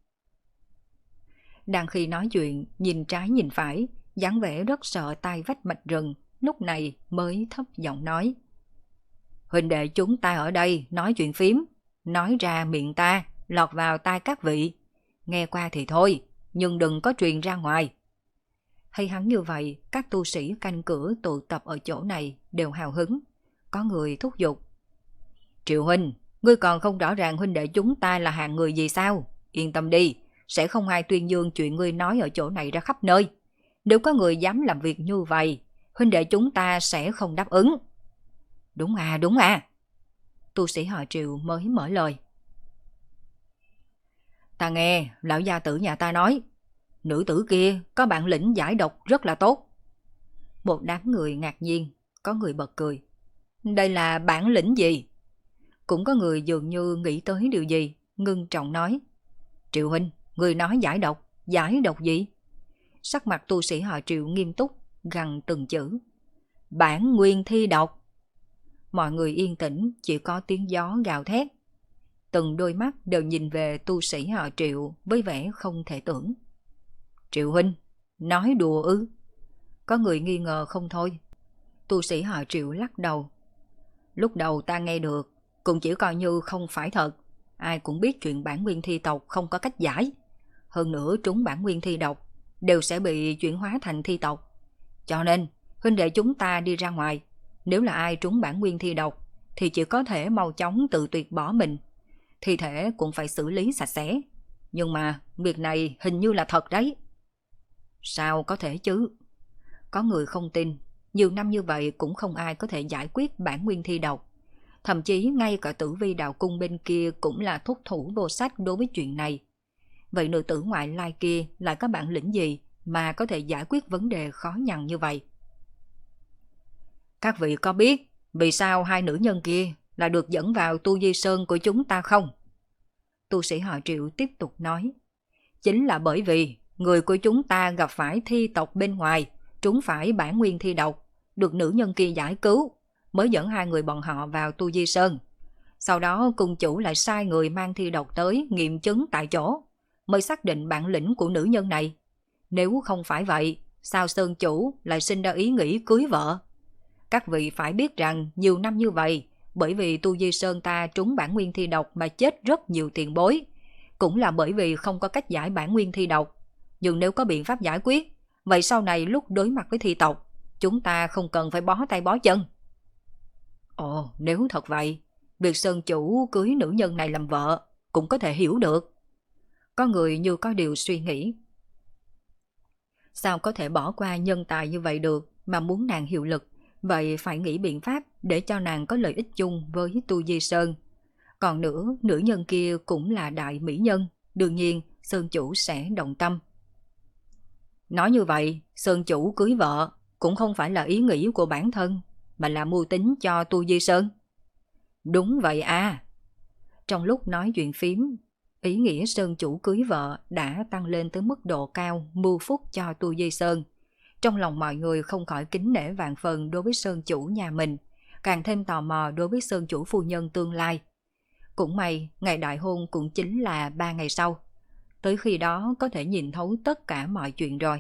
Đang khi nói chuyện, nhìn trái nhìn phải, dáng vẻ rất sợ tai vách mạch rừng, lúc này mới thấp giọng nói. Huynh đệ chúng ta ở đây nói chuyện phím, nói ra miệng ta, lọt vào tai các vị. Nghe qua thì thôi, nhưng đừng có truyền ra ngoài. Hay hắn như vậy, các tu sĩ canh cửa tụ tập ở chỗ này đều hào hứng. Có người thúc giục. Triệu huynh, ngươi còn không rõ ràng huynh đệ chúng ta là hạng người gì sao? Yên tâm đi, sẽ không ai tuyên dương chuyện ngươi nói ở chỗ này ra khắp nơi. Nếu có người dám làm việc như vậy, huynh đệ chúng ta sẽ không đáp ứng. Đúng à, đúng à. Tu sĩ họ Triệu mới mở lời. Ta nghe lão gia tử nhà ta nói, nữ tử kia có bản lĩnh giải độc rất là tốt. Một đám người ngạc nhiên, có người bật cười. Đây là bản lĩnh gì? Cũng có người dường như nghĩ tới điều gì, ngưng trọng nói. Triệu huynh, người nói giải độc, giải độc gì? Sắc mặt tu sĩ họ Triệu nghiêm túc, gằn từng chữ. Bản nguyên thi độc. Mọi người yên tĩnh, chỉ có tiếng gió gào thét. Từng đôi mắt đều nhìn về tu sĩ họ Triệu với vẻ không thể tưởng. Triệu huynh, nói đùa ư? Có người nghi ngờ không thôi. Tu sĩ họ Triệu lắc đầu. Lúc đầu ta nghe được, cũng chỉ coi như không phải thật. Ai cũng biết chuyện bản nguyên thi tộc không có cách giải. Hơn nữa trúng bản nguyên thi độc đều sẽ bị chuyển hóa thành thi tộc. Cho nên, huynh đệ chúng ta đi ra ngoài. Nếu là ai trúng bản nguyên thi độc thì chỉ có thể mau chóng tự tuyệt bỏ mình. Thi thể cũng phải xử lý sạch sẽ. Nhưng mà việc này hình như là thật đấy. Sao có thể chứ? Có người không tin. Nhiều năm như vậy cũng không ai có thể giải quyết bản nguyên thi độc. Thậm chí ngay cả Tử Vi đạo cung bên kia cũng là thúc thủ vô sách đối với chuyện này. Vậy nữ tử ngoại lai kia lại có bản lĩnh gì mà có thể giải quyết vấn đề khó nhằn như vậy? Các vị có biết vì sao hai nữ nhân kia là được dẫn vào Tu Di Sơn của chúng ta không? Tu sĩ họ Triệu tiếp tục nói. Chính là bởi vì người của chúng ta gặp phải thi tộc bên ngoài, trúng phải bản nguyên thi độc, được nữ nhân kia giải cứu, mới dẫn hai người bọn họ vào Tu Di Sơn. Sau đó cung chủ lại sai người mang thi độc tới nghiệm chứng tại chỗ, mới xác định bản lĩnh của nữ nhân này. Nếu không phải vậy, sao Sơn chủ lại sinh ra ý nghĩ cưới vợ? Các vị phải biết rằng nhiều năm như vậy, bởi vì Tu Di Sơn ta trúng bản nguyên thi độc mà chết rất nhiều tiền bối. Cũng là bởi vì không có cách giải bản nguyên thi độc. Nhưng nếu có biện pháp giải quyết, vậy sau này lúc đối mặt với thi tộc, chúng ta không cần phải bó tay bó chân. Ồ, nếu thật vậy, việc Sơn chủ cưới nữ nhân này làm vợ cũng có thể hiểu được. Có người như có điều suy nghĩ. Sao có thể bỏ qua nhân tài như vậy được mà muốn nàng hiệu lực, vậy phải nghĩ biện pháp để cho nàng có lợi ích chung với Tu Di Sơn. Còn nữa, nữ nhân kia cũng là đại mỹ nhân, đương nhiên Sơn chủ sẽ động tâm. Nói như vậy, Sơn chủ cưới vợ cũng không phải là ý nghĩ của bản thân, mà là mưu tính cho Tu Di Sơn. Đúng vậy à. Trong lúc nói chuyện phím, ý nghĩa Sơn chủ cưới vợ đã tăng lên tới mức độ cao mưu phúc cho Tu Di Sơn. Trong lòng mọi người không khỏi kính nể vạn phần đối với Sơn chủ nhà mình, càng thêm tò mò đối với Sơn chủ phu nhân tương lai. Cũng may, ngày đại hôn cũng chính là ba ngày sau. Tới khi đó có thể nhìn thấu tất cả mọi chuyện rồi.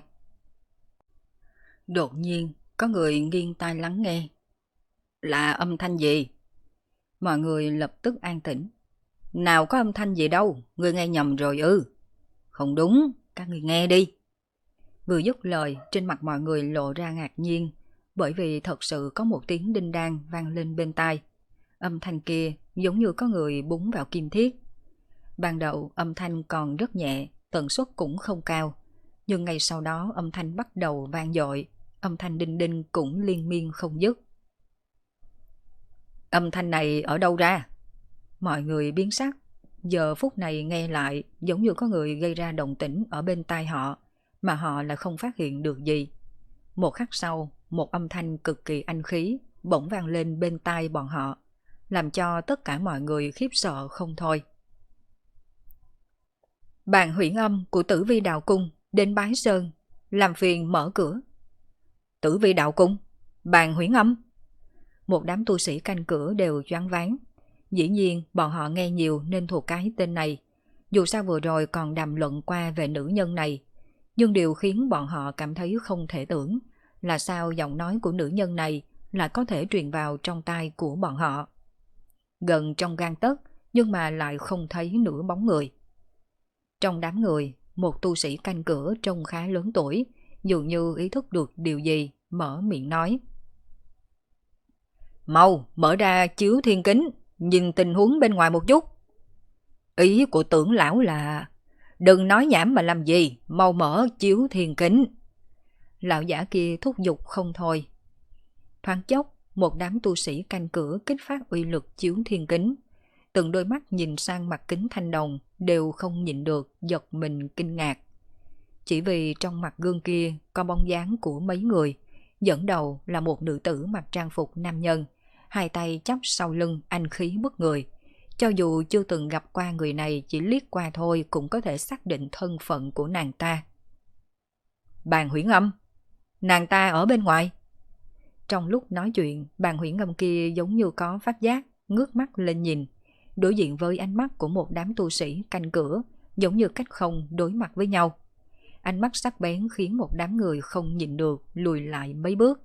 Đột nhiên, có người nghiêng tai lắng nghe. Là âm thanh gì? Mọi người lập tức an tĩnh. Nào có âm thanh gì đâu, người nghe nhầm rồi ư. Không đúng, các người nghe đi. Vừa dứt lời, trên mặt mọi người lộ ra ngạc nhiên, bởi vì thật sự có một tiếng đinh đan vang lên bên tai. Âm thanh kia giống như có người búng vào kim thiết. Ban đầu âm thanh còn rất nhẹ, tần suất cũng không cao, nhưng ngay sau đó âm thanh bắt đầu vang dội, âm thanh đinh đinh cũng liên miên không dứt. Âm thanh này ở đâu ra? Mọi người biến sắc, giờ phút này nghe lại giống như có người gây ra động tĩnh ở bên tai họ, mà họ lại không phát hiện được gì. Một khắc sau, một âm thanh cực kỳ anh khí bỗng vang lên bên tai bọn họ, làm cho tất cả mọi người khiếp sợ không thôi. Bàn huyễn âm của Tử Vi Đạo Cung đến Bái Sơn, làm phiền mở cửa. Tử Vi Đạo Cung? Bàn huyễn âm? Một đám tu sĩ canh cửa đều choáng váng. Dĩ nhiên bọn họ nghe nhiều nên thuộc cái tên này. Dù sao vừa rồi còn đàm luận qua về nữ nhân này, nhưng điều khiến bọn họ cảm thấy không thể tưởng là sao giọng nói của nữ nhân này lại có thể truyền vào trong tai của bọn họ. Gần trong gang tấc nhưng mà lại không thấy nửa bóng người. Trong đám người, một tu sĩ canh cửa trông khá lớn tuổi, dường như ý thức được điều gì, mở miệng nói. Mau, mở ra chiếu thiên kính, nhìn tình huống bên ngoài một chút. Ý của tưởng lão là, đừng nói nhảm mà làm gì, mau mở chiếu thiên kính. Lão giả kia thúc giục không thôi. Thoáng chốc, một đám tu sĩ canh cửa kích phát uy lực chiếu thiên kính. Từng đôi mắt nhìn sang mặt kính thanh đồng đều không nhịn được giật mình kinh ngạc. Chỉ vì trong mặt gương kia có bóng dáng của mấy người, dẫn đầu là một nữ tử mặc trang phục nam nhân, hai tay chắp sau lưng anh khí bức người. Cho dù chưa từng gặp qua người này, chỉ liếc qua thôi cũng có thể xác định thân phận của nàng ta. Bàn huyễn âm? Nàng ta ở bên ngoài? Trong lúc nói chuyện, bàn huyễn âm kia giống như có phát giác, ngước mắt lên nhìn, đối diện với ánh mắt của một đám tu sĩ canh cửa, giống như cách không đối mặt với nhau. Ánh mắt sắc bén khiến một đám người không nhịn được lùi lại mấy bước.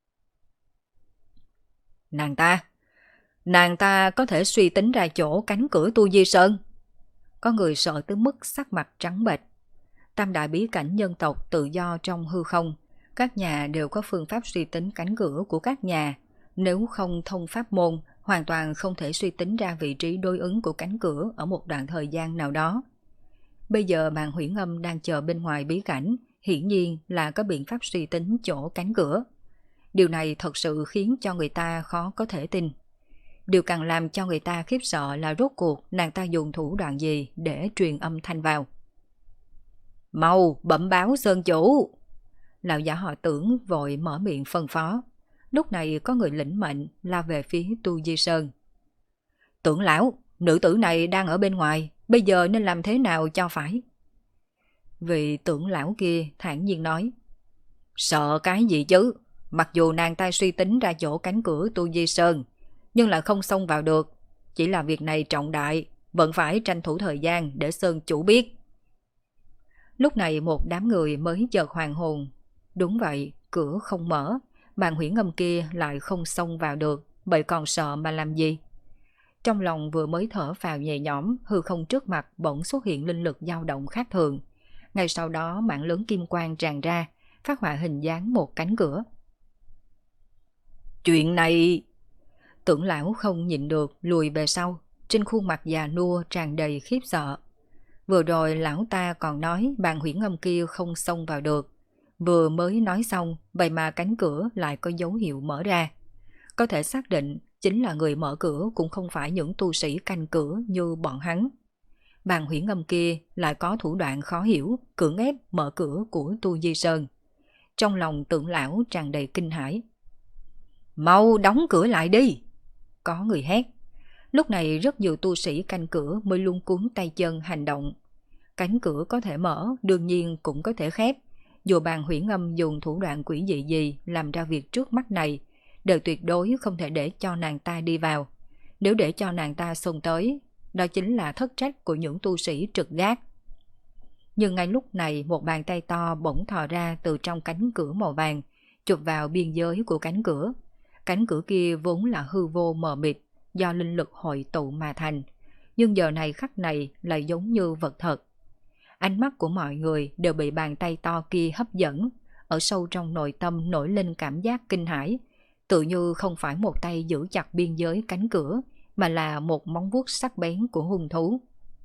Nàng ta, nàng ta có thể suy tính ra chỗ cánh cửa Tu Di Sơn. Có người sợ tới mức sắc mặt trắng bệch. Tam đại bí cảnh nhân tộc tự do trong hư không, các nhà đều có phương pháp suy tính cánh cửa của các nhà. Nếu không thông pháp môn, hoàn toàn không thể suy tính ra vị trí đối ứng của cánh cửa ở một đoạn thời gian nào đó. Bây giờ bàn huyễn âm đang chờ bên ngoài bí cảnh, hiển nhiên là có biện pháp suy tính chỗ cánh cửa. Điều này thật sự khiến cho người ta khó có thể tin. Điều càng làm cho người ta khiếp sợ là rốt cuộc nàng ta dùng thủ đoạn gì để truyền âm thanh vào. Mau bẩm báo Sơn chủ! Lão giả họ Tưởng vội mở miệng phân phó. Lúc này có người lĩnh mệnh lao về phía Tu Di Sơn. Tưởng lão, nữ tử này đang ở bên ngoài, bây giờ nên làm thế nào cho phải? Vị tưởng lão kia thản nhiên nói. Sợ cái gì chứ? Mặc dù nàng ta suy tính ra chỗ cánh cửa Tu Di Sơn, nhưng là không xông vào được. Chỉ là việc này trọng đại, vẫn phải tranh thủ thời gian để Sơn chủ biết. Lúc này một đám người mới chợt hoàn hồn. Đúng vậy, cửa không mở, bàn huyễn âm kia lại không xông vào được, vậy còn sợ mà làm gì? Trong lòng vừa mới thở phào nhẹ nhõm, hư không trước mặt bỗng xuất hiện linh lực dao động khác thường. Ngay sau đó mảng lớn kim quang tràn ra, phát họa hình dáng một cánh cửa. Chuyện này... Tưởng lão không nhịn được lùi về sau, trên khuôn mặt già nua tràn đầy khiếp sợ. Vừa rồi lão ta còn nói bàn huyễn âm kia không xông vào được. Vừa mới nói xong, vậy mà cánh cửa lại có dấu hiệu mở ra. Có thể xác định chính là người mở cửa cũng không phải những tu sĩ canh cửa như bọn hắn. Bàn huyễn âm kia lại có thủ đoạn khó hiểu, cưỡng ép mở cửa của Tu Di Sơn. Trong lòng Tưởng lão tràn đầy kinh hãi. Mau đóng cửa lại đi! Có người hét. Lúc này rất nhiều tu sĩ canh cửa mới luống cuống tay chân hành động. Cánh cửa có thể mở, đương nhiên cũng có thể khép. Dù bàn huyễn âm dùng thủ đoạn quỷ dị gì làm ra việc trước mắt này, đều tuyệt đối không thể để cho nàng ta đi vào. Nếu để cho nàng ta xông tới, đó chính là thất trách của những tu sĩ trực gác. Nhưng ngay lúc này một bàn tay to bỗng thò ra từ trong cánh cửa màu vàng, chụp vào biên giới của cánh cửa. Cánh cửa kia vốn là hư vô mờ mịt, do linh lực hội tụ mà thành, nhưng giờ này khắc này lại giống như vật thật. Ánh mắt của mọi người đều bị bàn tay to kia hấp dẫn, ở sâu trong nội tâm nổi lên cảm giác kinh hãi, tự như không phải một tay giữ chặt biên giới cánh cửa, mà là một móng vuốt sắc bén của hung thú.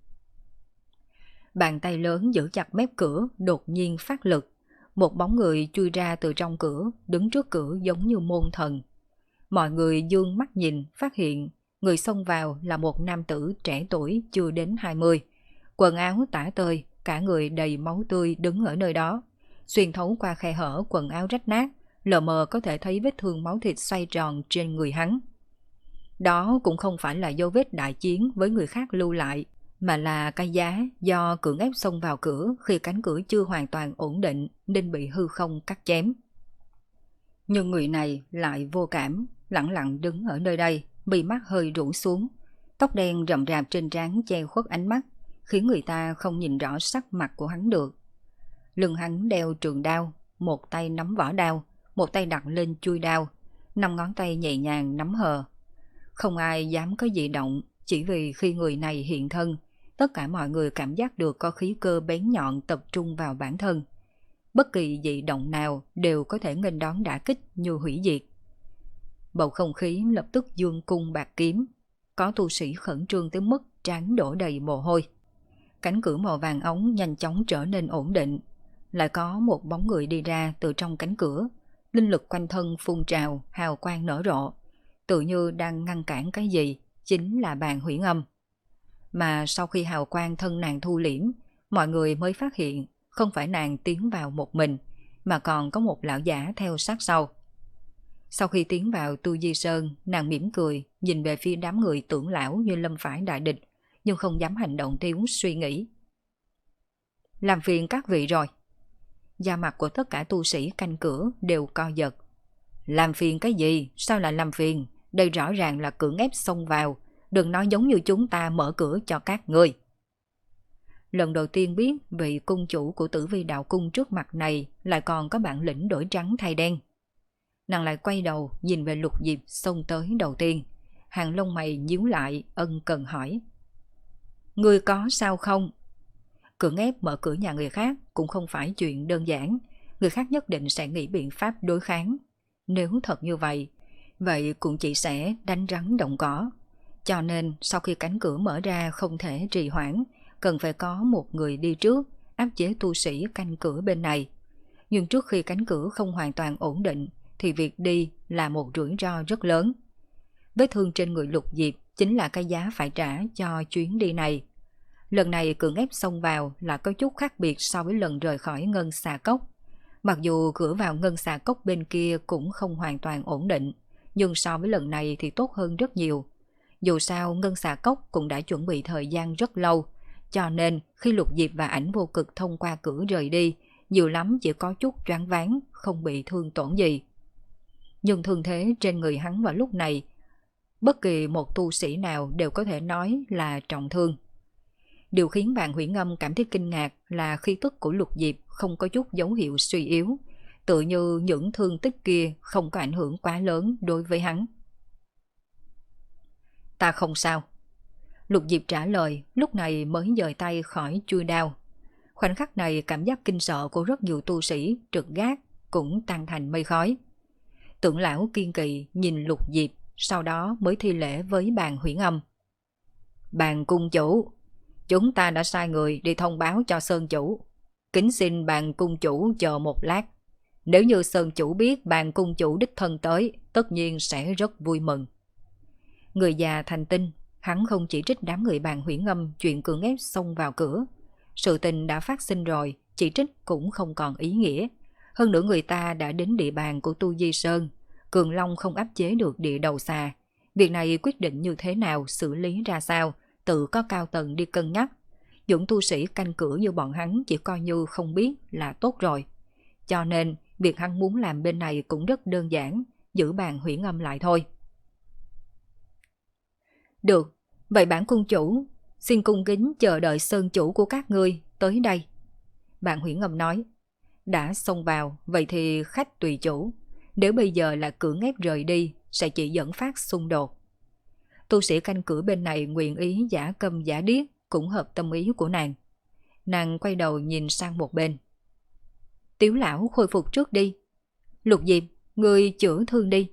Bàn tay lớn giữ chặt mép cửa đột nhiên phát lực, một bóng người chui ra từ trong cửa, đứng trước cửa giống như môn thần. Mọi người dương mắt nhìn, phát hiện người xông vào là một nam tử trẻ tuổi chưa đến hai mươi, quần áo tả tơi, cả người đầy máu tươi đứng ở nơi đó. Xuyên thấu qua khe hở quần áo rách nát, lờ mờ có thể thấy vết thương máu thịt xoay tròn trên người hắn. Đó cũng không phải là dấu vết đại chiến với người khác lưu lại, mà là cái giá do cưỡng ép xông vào cửa khi cánh cửa chưa hoàn toàn ổn định nên bị hư không cắt chém. Nhưng người này lại vô cảm, lặng lặng đứng ở nơi đây, mí mắt hơi rũ xuống, tóc đen rậm rạp trên trán che khuất ánh mắt, khiến người ta không nhìn rõ sắc mặt của hắn được. Lưng hắn đeo trường đao, một tay nắm vỏ đao, một tay đặt lên chuôi đao, năm ngón tay nhẹ nhàng nắm hờ. Không ai dám có dị động, chỉ vì khi người này hiện thân, tất cả mọi người cảm giác được có khí cơ bén nhọn tập trung vào bản thân. Bất kỳ dị động nào đều có thể nghênh đón đả kích như hủy diệt. Bầu không khí lập tức dương cung bạc kiếm, có tu sĩ khẩn trương tới mức trán đổ đầy mồ hôi. Cánh cửa màu vàng ống nhanh chóng trở nên ổn định, lại có một bóng người đi ra từ trong cánh cửa, linh lực quanh thân phun trào, hào quang nở rộ, tự như đang ngăn cản cái gì, chính là bàn huyễn âm. Mà sau khi hào quang thân nàng thu liễm, mọi người mới phát hiện không phải nàng tiến vào một mình, mà còn có một lão giả theo sát sau. Sau khi tiến vào Tu Di Sơn, nàng mỉm cười, nhìn về phía đám người Tưởng lão như lâm phải đại địch, nhưng không dám hành động thiếu suy nghĩ. Làm phiền các vị rồi. Da mặt của tất cả tu sĩ canh cửa đều co giật. Làm phiền cái gì? Sao lại làm phiền? Đây rõ ràng là cưỡng ép xông vào, đừng nói giống như chúng ta mở cửa cho các ngươi. Lần đầu tiên biết vị cung chủ của Tử Vi Đạo Cung trước mặt này lại còn có bản lĩnh đổi trắng thay đen. Nàng lại quay đầu nhìn về Lục Diệp xông tới đầu tiên, hàng lông mày nhíu lại, ân cần hỏi. Ngươi có sao không? Cưỡng ép mở cửa nhà người khác cũng không phải chuyện đơn giản, người khác nhất định sẽ nghĩ biện pháp đối kháng. Nếu thật như vậy, vậy cũng chỉ sẽ đánh rắn động cỏ. Cho nên sau khi cánh cửa mở ra không thể trì hoãn, cần phải có một người đi trước, áp chế tu sĩ canh cửa bên này. Nhưng trước khi cánh cửa không hoàn toàn ổn định, thì việc đi là một rủi ro rất lớn. Vết thương trên người Lục Diệp chính là cái giá phải trả cho chuyến đi này. Lần này cưỡng ép xông vào là có chút khác biệt so với lần rời khỏi Ngân Xà Cốc. Mặc dù cửa vào Ngân Xà Cốc bên kia cũng không hoàn toàn ổn định, nhưng so với lần này thì tốt hơn rất nhiều. Dù sao Ngân Xà Cốc cũng đã chuẩn bị thời gian rất lâu, cho nên khi Lục Diệp và Ảnh Vô Cực thông qua cửa rời đi, nhiều lắm chỉ có chút choáng váng, không bị thương tổn gì. Nhưng thương thế trên người hắn vào lúc này, bất kỳ một tu sĩ nào đều có thể nói là trọng thương. Điều khiến bạn Hủy Ngâm cảm thấy kinh ngạc là khí tức của Lục Diệp không có chút dấu hiệu suy yếu, tựa như những thương tích kia không có ảnh hưởng quá lớn đối với hắn. Ta không sao. Lục Diệp trả lời, lúc này mới dời tay khỏi chui đao. Khoảnh khắc này cảm giác kinh sợ của rất nhiều tu sĩ trực gác cũng tan thành mây khói. Tưởng lão kiên kỵ nhìn Lục Diệp, sau đó mới thi lễ với bàn Hủy Ngâm. Bàn cung chủ, chúng ta đã sai người đi thông báo cho Sơn chủ. Kính xin bàn cung chủ chờ một lát. Nếu như Sơn chủ biết bàn cung chủ đích thân tới, tất nhiên sẽ rất vui mừng. Người già thành tinh, hắn không chỉ trích đám người bàn Hủy Ngâm chuyện cưỡng ép xông vào cửa. Sự tình đã phát sinh rồi, chỉ trích cũng không còn ý nghĩa. Hơn nữa người ta đã đến địa bàn của Tu Di Sơn, Cường Long không áp chế được địa đầu xà. Việc này quyết định như thế nào, xử lý ra sao, tự có cao tầng đi cân nhắc. Những tu sĩ canh cửa như bọn hắn chỉ coi như không biết là tốt rồi. Cho nên, việc hắn muốn làm bên này cũng rất đơn giản, giữ bàn Hủy Ngâm lại thôi. Được, vậy bản cung chủ, xin cung kính chờ đợi Sơn chủ của các ngươi tới đây. Bạn Hủy Ngâm nói, đã xông vào, vậy thì khách tùy chủ. Nếu bây giờ là cưỡng ép rời đi, sẽ chỉ dẫn phát xung đột. Tu sĩ canh cửa bên này nguyện ý giả câm giả điếc, cũng hợp tâm ý của nàng. Nàng quay đầu nhìn sang một bên. Tiếu lão khôi phục trước đi. Lục Diệp, ngươi chữa thương đi.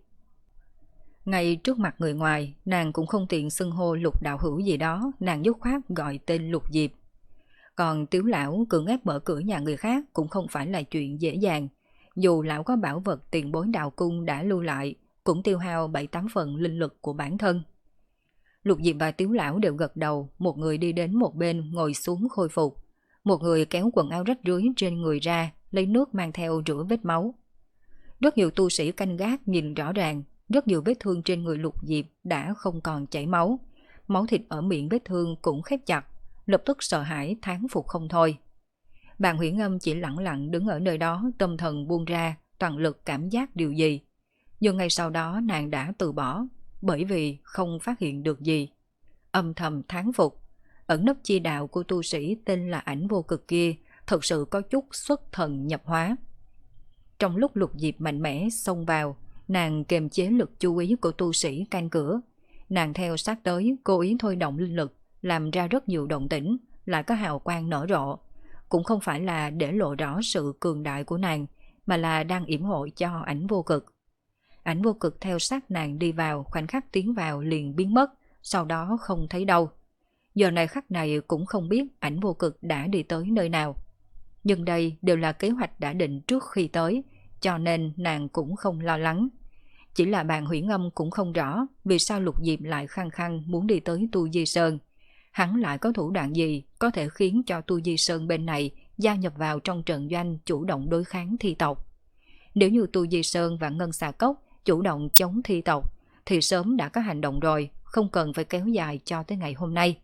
Ngay trước mặt người ngoài, nàng cũng không tiện xưng hô Lục đạo hữu gì đó, nàng dứt khoát gọi tên Lục Diệp. Còn Tiếu lão cưỡng ép mở cửa nhà người khác cũng không phải là chuyện dễ dàng. Dù lão có bảo vật tiền bối đạo cung đã lưu lại, cũng tiêu hao bảy tám phần linh lực của bản thân. Lục Diệp và Tiếu lão đều gật đầu, một người đi đến một bên ngồi xuống khôi phục. Một người kéo quần áo rách rưới trên người ra, lấy nước mang theo rửa vết máu. Rất nhiều tu sĩ canh gác nhìn rõ ràng, rất nhiều vết thương trên người Lục Diệp đã không còn chảy máu. Máu thịt ở miệng vết thương cũng khép chặt, lập tức sợ hãi thán phục không thôi. Bàn Hủy Ngâm chỉ lặng lặng đứng ở nơi đó, tâm thần buông ra, toàn lực cảm giác điều gì. Nhưng ngay sau đó nàng đã từ bỏ, bởi vì không phát hiện được gì. Âm thầm thán phục, ẩn nấp chi đạo của tu sĩ tên là Ảnh Vô Cực kia thật sự có chút xuất thần nhập hóa. Trong lúc Lục Diệp mạnh mẽ xông vào, nàng kiềm chế lực chú ý của tu sĩ canh cửa. Nàng theo sát tới, cố ý thôi động linh lực, làm ra rất nhiều động tĩnh, lại có hào quang nở rộ. Cũng không phải là để lộ rõ sự cường đại của nàng, mà là đang yểm hộ cho Ảnh Vô Cực. Ảnh Vô Cực theo sát nàng đi vào, khoảnh khắc tiến vào liền biến mất, sau đó không thấy đâu. Giờ này khắc này cũng không biết Ảnh Vô Cực đã đi tới nơi nào. Nhưng đây đều là kế hoạch đã định trước khi tới, cho nên nàng cũng không lo lắng. Chỉ là bàn Hủy Ngâm cũng không rõ vì sao Lục Diệp lại khăng khăng muốn đi tới Tu Di Sơn. Hắn lại có thủ đoạn gì có thể khiến cho Tu Di Sơn bên này gia nhập vào trong trận doanh chủ động đối kháng thi tộc. Nếu như Tu Di Sơn và Ngân Xà Cốc chủ động chống thi tộc thì sớm đã có hành động rồi, không cần phải kéo dài cho tới ngày hôm nay.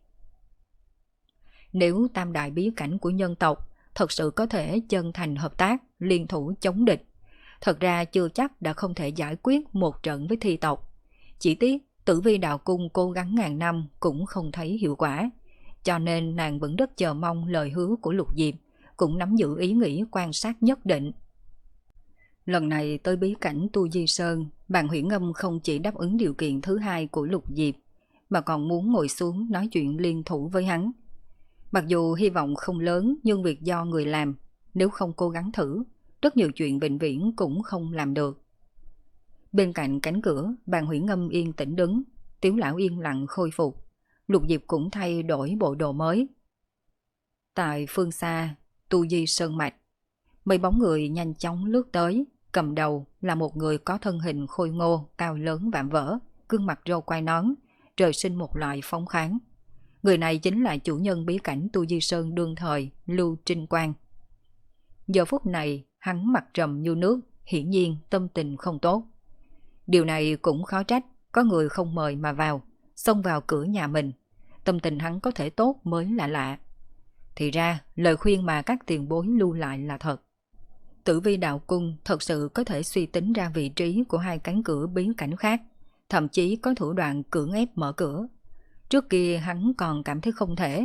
Nếu tam đại bí cảnh của nhân tộc thật sự có thể chân thành hợp tác, liên thủ chống địch, thật ra chưa chắc đã không thể giải quyết một trận với thi tộc. Chỉ tiếc Tử Vi đạo cung cố gắng ngàn năm cũng không thấy hiệu quả, cho nên nàng vẫn rất chờ mong lời hứa của Lục Diệp, cũng nắm giữ ý nghĩ quan sát nhất định. Lần này tới bí cảnh Tu Di Sơn, bàn Hủy Ngâm không chỉ đáp ứng điều kiện thứ hai của Lục Diệp, mà còn muốn ngồi xuống nói chuyện liên thủ với hắn. Mặc dù hy vọng không lớn, nhưng việc do người làm, nếu không cố gắng thử, rất nhiều chuyện vĩnh viễn cũng không làm được. Bên cạnh cánh cửa, bàn Hủy Ngâm yên tĩnh đứng, Tiếu lão yên lặng khôi phục. Lục Diệp cũng thay đổi bộ đồ mới. Tại phương xa, Tu Di Sơn mạch, mấy bóng người nhanh chóng lướt tới, cầm đầu là một người có thân hình khôi ngô, cao lớn vạm vỡ, gương mặt râu quai nón, trời sinh một loại phóng kháng. Người này chính là chủ nhân bí cảnh Tu Di Sơn đương thời, Lưu Trinh Quang. Giờ phút này, hắn mặt trầm như nước, hiển nhiên tâm tình không tốt. Điều này cũng khó trách, có người không mời mà vào, xông vào cửa nhà mình. Tâm tình hắn có thể tốt mới là lạ. Thì ra, lời khuyên mà các tiền bối lưu lại là thật. Tử Vi đạo cung thật sự có thể suy tính ra vị trí của hai cánh cửa bí cảnh khác, thậm chí có thủ đoạn cưỡng ép mở cửa. Trước kia hắn còn cảm thấy không thể,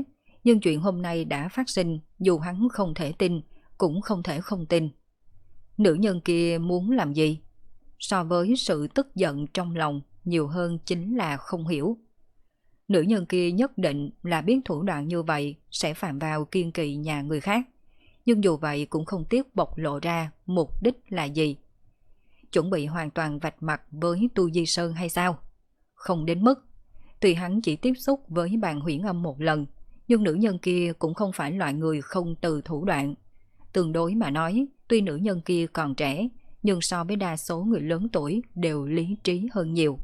Nhưng chuyện hôm nay đã phát sinh, dù hắn không thể tin, cũng không thể không tin. Nữ nhân kia muốn làm gì? So với sự tức giận trong lòng, nhiều hơn chính là không hiểu. Nữ nhân kia nhất định là biết thủ đoạn như vậy sẽ phạm vào kiêng kỵ nhà người khác. Nhưng dù vậy cũng không tiếc bộc lộ ra mục đích là gì. Chuẩn bị hoàn toàn vạch mặt với Tu Di Sơn hay sao? Không đến mức. Tuy hắn chỉ tiếp xúc với bàn huyễn âm một lần, nhưng nữ nhân kia cũng không phải loại người không từ thủ đoạn. Tương đối mà nói, tuy nữ nhân kia còn trẻ, nhưng so với đa số người lớn tuổi đều lý trí hơn nhiều.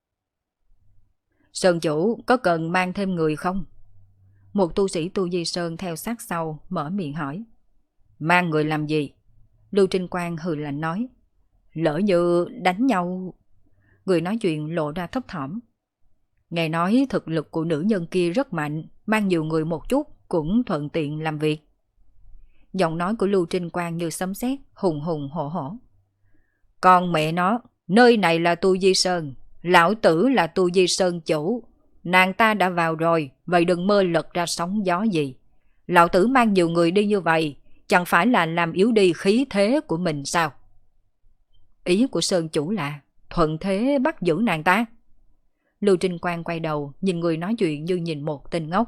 Sơn chủ có cần mang thêm người không? Một tu sĩ Tu Di Sơn theo sát sau mở miệng hỏi. Mang người làm gì? Lưu Trinh Quang hừ lạnh nói. Lỡ như đánh nhau. Người nói chuyện lộ ra thấp thỏm. Nghe nói thực lực của nữ nhân kia rất mạnh, mang nhiều người một chút cũng thuận tiện làm việc. Giọng nói của Lưu Trinh Quang như sấm sét, hùng hùng hổ hổ. Còn mẹ nó, nơi này là Tu Di Sơn, lão tử là Tu Di Sơn chủ. Nàng ta đã vào rồi, vậy đừng mơ lật ra sóng gió gì. Lão tử mang nhiều người đi như vậy, chẳng phải là làm yếu đi khí thế của mình sao? Ý của Sơn chủ là thuận thế bắt giữ nàng ta. Lưu Trinh Quang quay đầu nhìn người nói chuyện như nhìn một tên ngốc.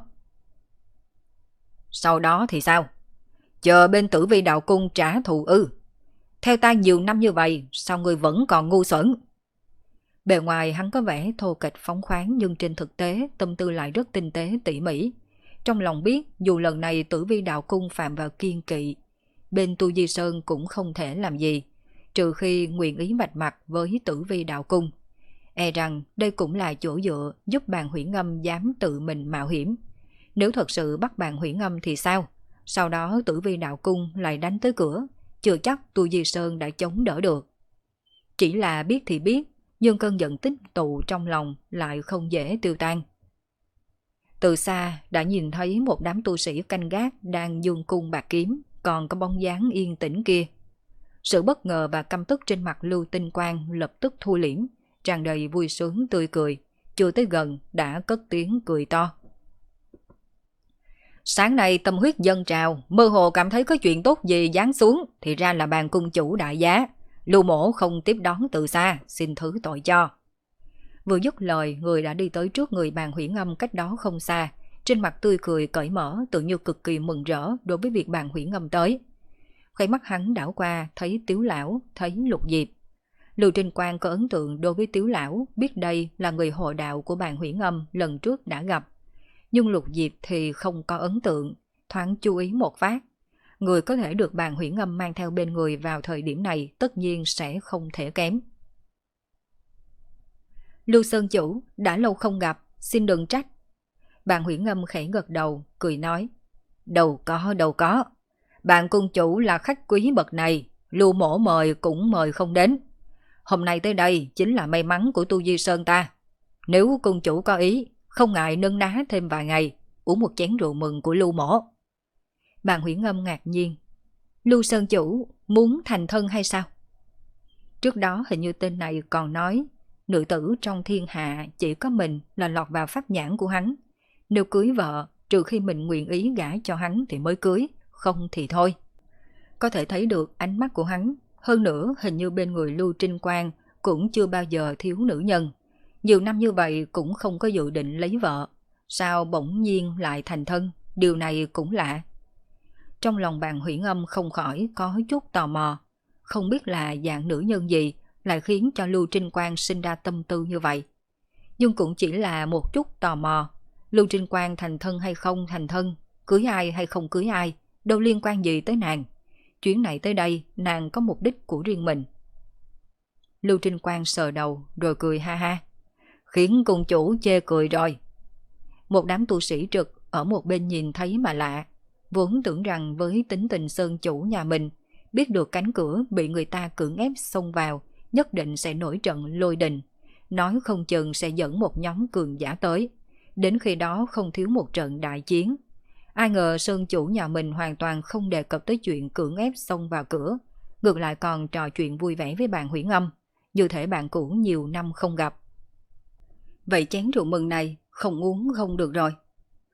Sau đó thì sao? Chờ bên Tử Vi Đạo Cung trả thù ư? Theo ta nhiều năm như vậy, sao người vẫn còn ngu xuẩn? Bề ngoài hắn có vẻ thô kệch phóng khoáng, nhưng trên thực tế tâm tư lại rất tinh tế tỉ mỉ. Trong lòng biết dù lần này Tử Vi Đạo Cung phạm vào kiêng kỵ, bên Tu Di Sơn cũng không thể làm gì, trừ khi nguyện ý vạch mặt với Tử Vi Đạo Cung. E rằng đây cũng là chỗ dựa giúp bàn huyễn âm dám tự mình mạo hiểm. Nếu thật sự bắt bàn huyễn âm thì sao? Sau đó Tử Vi Đạo Cung lại đánh tới cửa, chưa chắc Tu Di Sơn đã chống đỡ được. Chỉ là biết thì biết, nhưng cơn giận tích tụ trong lòng lại không dễ tiêu tan. Từ xa đã nhìn thấy một đám tu sĩ canh gác đang dương cung bạc kiếm, còn có bóng dáng yên tĩnh kia. Sự bất ngờ và căm tức trên mặt Lưu Tinh Quang lập tức thu liễm, tràn đầy vui sướng tươi cười, chưa tới gần đã cất tiếng cười to. Sáng nay tâm huyết dâng trào, mơ hồ cảm thấy có chuyện tốt gì giáng xuống, thì ra là bàn cung chủ đại giá. Lưu mổ không tiếp đón từ xa, xin thứ tội cho. Vừa dứt lời, người đã đi tới trước người bàn huyễn âm cách đó không xa, trên mặt tươi cười cởi mở, tự như cực kỳ mừng rỡ đối với việc bàn huyễn âm tới. Khóe mắt hắn đảo qua, thấy Tiếu lão, thấy Lục Diệp. Lưu Trinh Quang có ấn tượng đối với Tiếu lão, biết đây là người hộ đạo của bàn huyễn âm lần trước đã gặp. Nhưng Lục Diệp thì không có ấn tượng, thoáng chú ý một phát. Người có thể được bàn huyễn âm mang theo bên người vào thời điểm này tất nhiên sẽ không thể kém. Lưu Sơn chủ, đã lâu không gặp, xin đừng trách. Bàn huyễn âm khẽ gật đầu, cười nói. Đâu có, đâu có. Bàn cung chủ là khách quý bậc này, Lưu mổ mời cũng mời không đến. Hôm nay tới đây chính là may mắn của Tu Di Sơn ta. Nếu cung chủ có ý, không ngại nâng ná thêm vài ngày, uống một chén rượu mừng của Lưu mổ. Bàn huyễn âm ngạc nhiên. Lưu Sơn chủ muốn thành thân hay sao? Trước đó hình như tên này còn nói, nữ tử trong thiên hạ chỉ có mình là lọt vào pháp nhãn của hắn. Nếu cưới vợ, trừ khi mình nguyện ý gả cho hắn thì mới cưới, không thì thôi. Có thể thấy được ánh mắt của hắn. Hơn nữa hình như bên người Lưu Trinh Quang cũng chưa bao giờ thiếu nữ nhân. Nhiều năm như vậy cũng không có dự định lấy vợ. Sao bỗng nhiên lại thành thân? Điều này cũng lạ. Trong lòng bàn huyễn âm không khỏi có chút tò mò. Không biết là dạng nữ nhân gì lại khiến cho Lưu Trinh Quang sinh ra tâm tư như vậy. Nhưng cũng chỉ là một chút tò mò. Lưu Trinh Quang thành thân hay không thành thân, cưới ai hay không cưới ai, đâu liên quan gì tới nàng. Chuyến này tới đây, nàng có mục đích của riêng mình. Lưu Trinh Quang sờ đầu rồi cười ha ha. Khiến cung chủ chê cười rồi. Một đám tu sĩ trực ở một bên nhìn thấy mà lạ. Vốn tưởng rằng với tính tình sơn chủ nhà mình, biết được cánh cửa bị người ta cưỡng ép xông vào, nhất định sẽ nổi trận lôi đình. Nói không chừng sẽ dẫn một nhóm cường giả tới. Đến khi đó không thiếu một trận đại chiến. Ai ngờ sơn chủ nhà mình hoàn toàn không đề cập tới chuyện cưỡng ép xông vào cửa. Ngược lại còn trò chuyện vui vẻ với bạn huyễn âm. Như thể bạn cũ nhiều năm không gặp. Vậy chén rượu mừng này không uống không được rồi.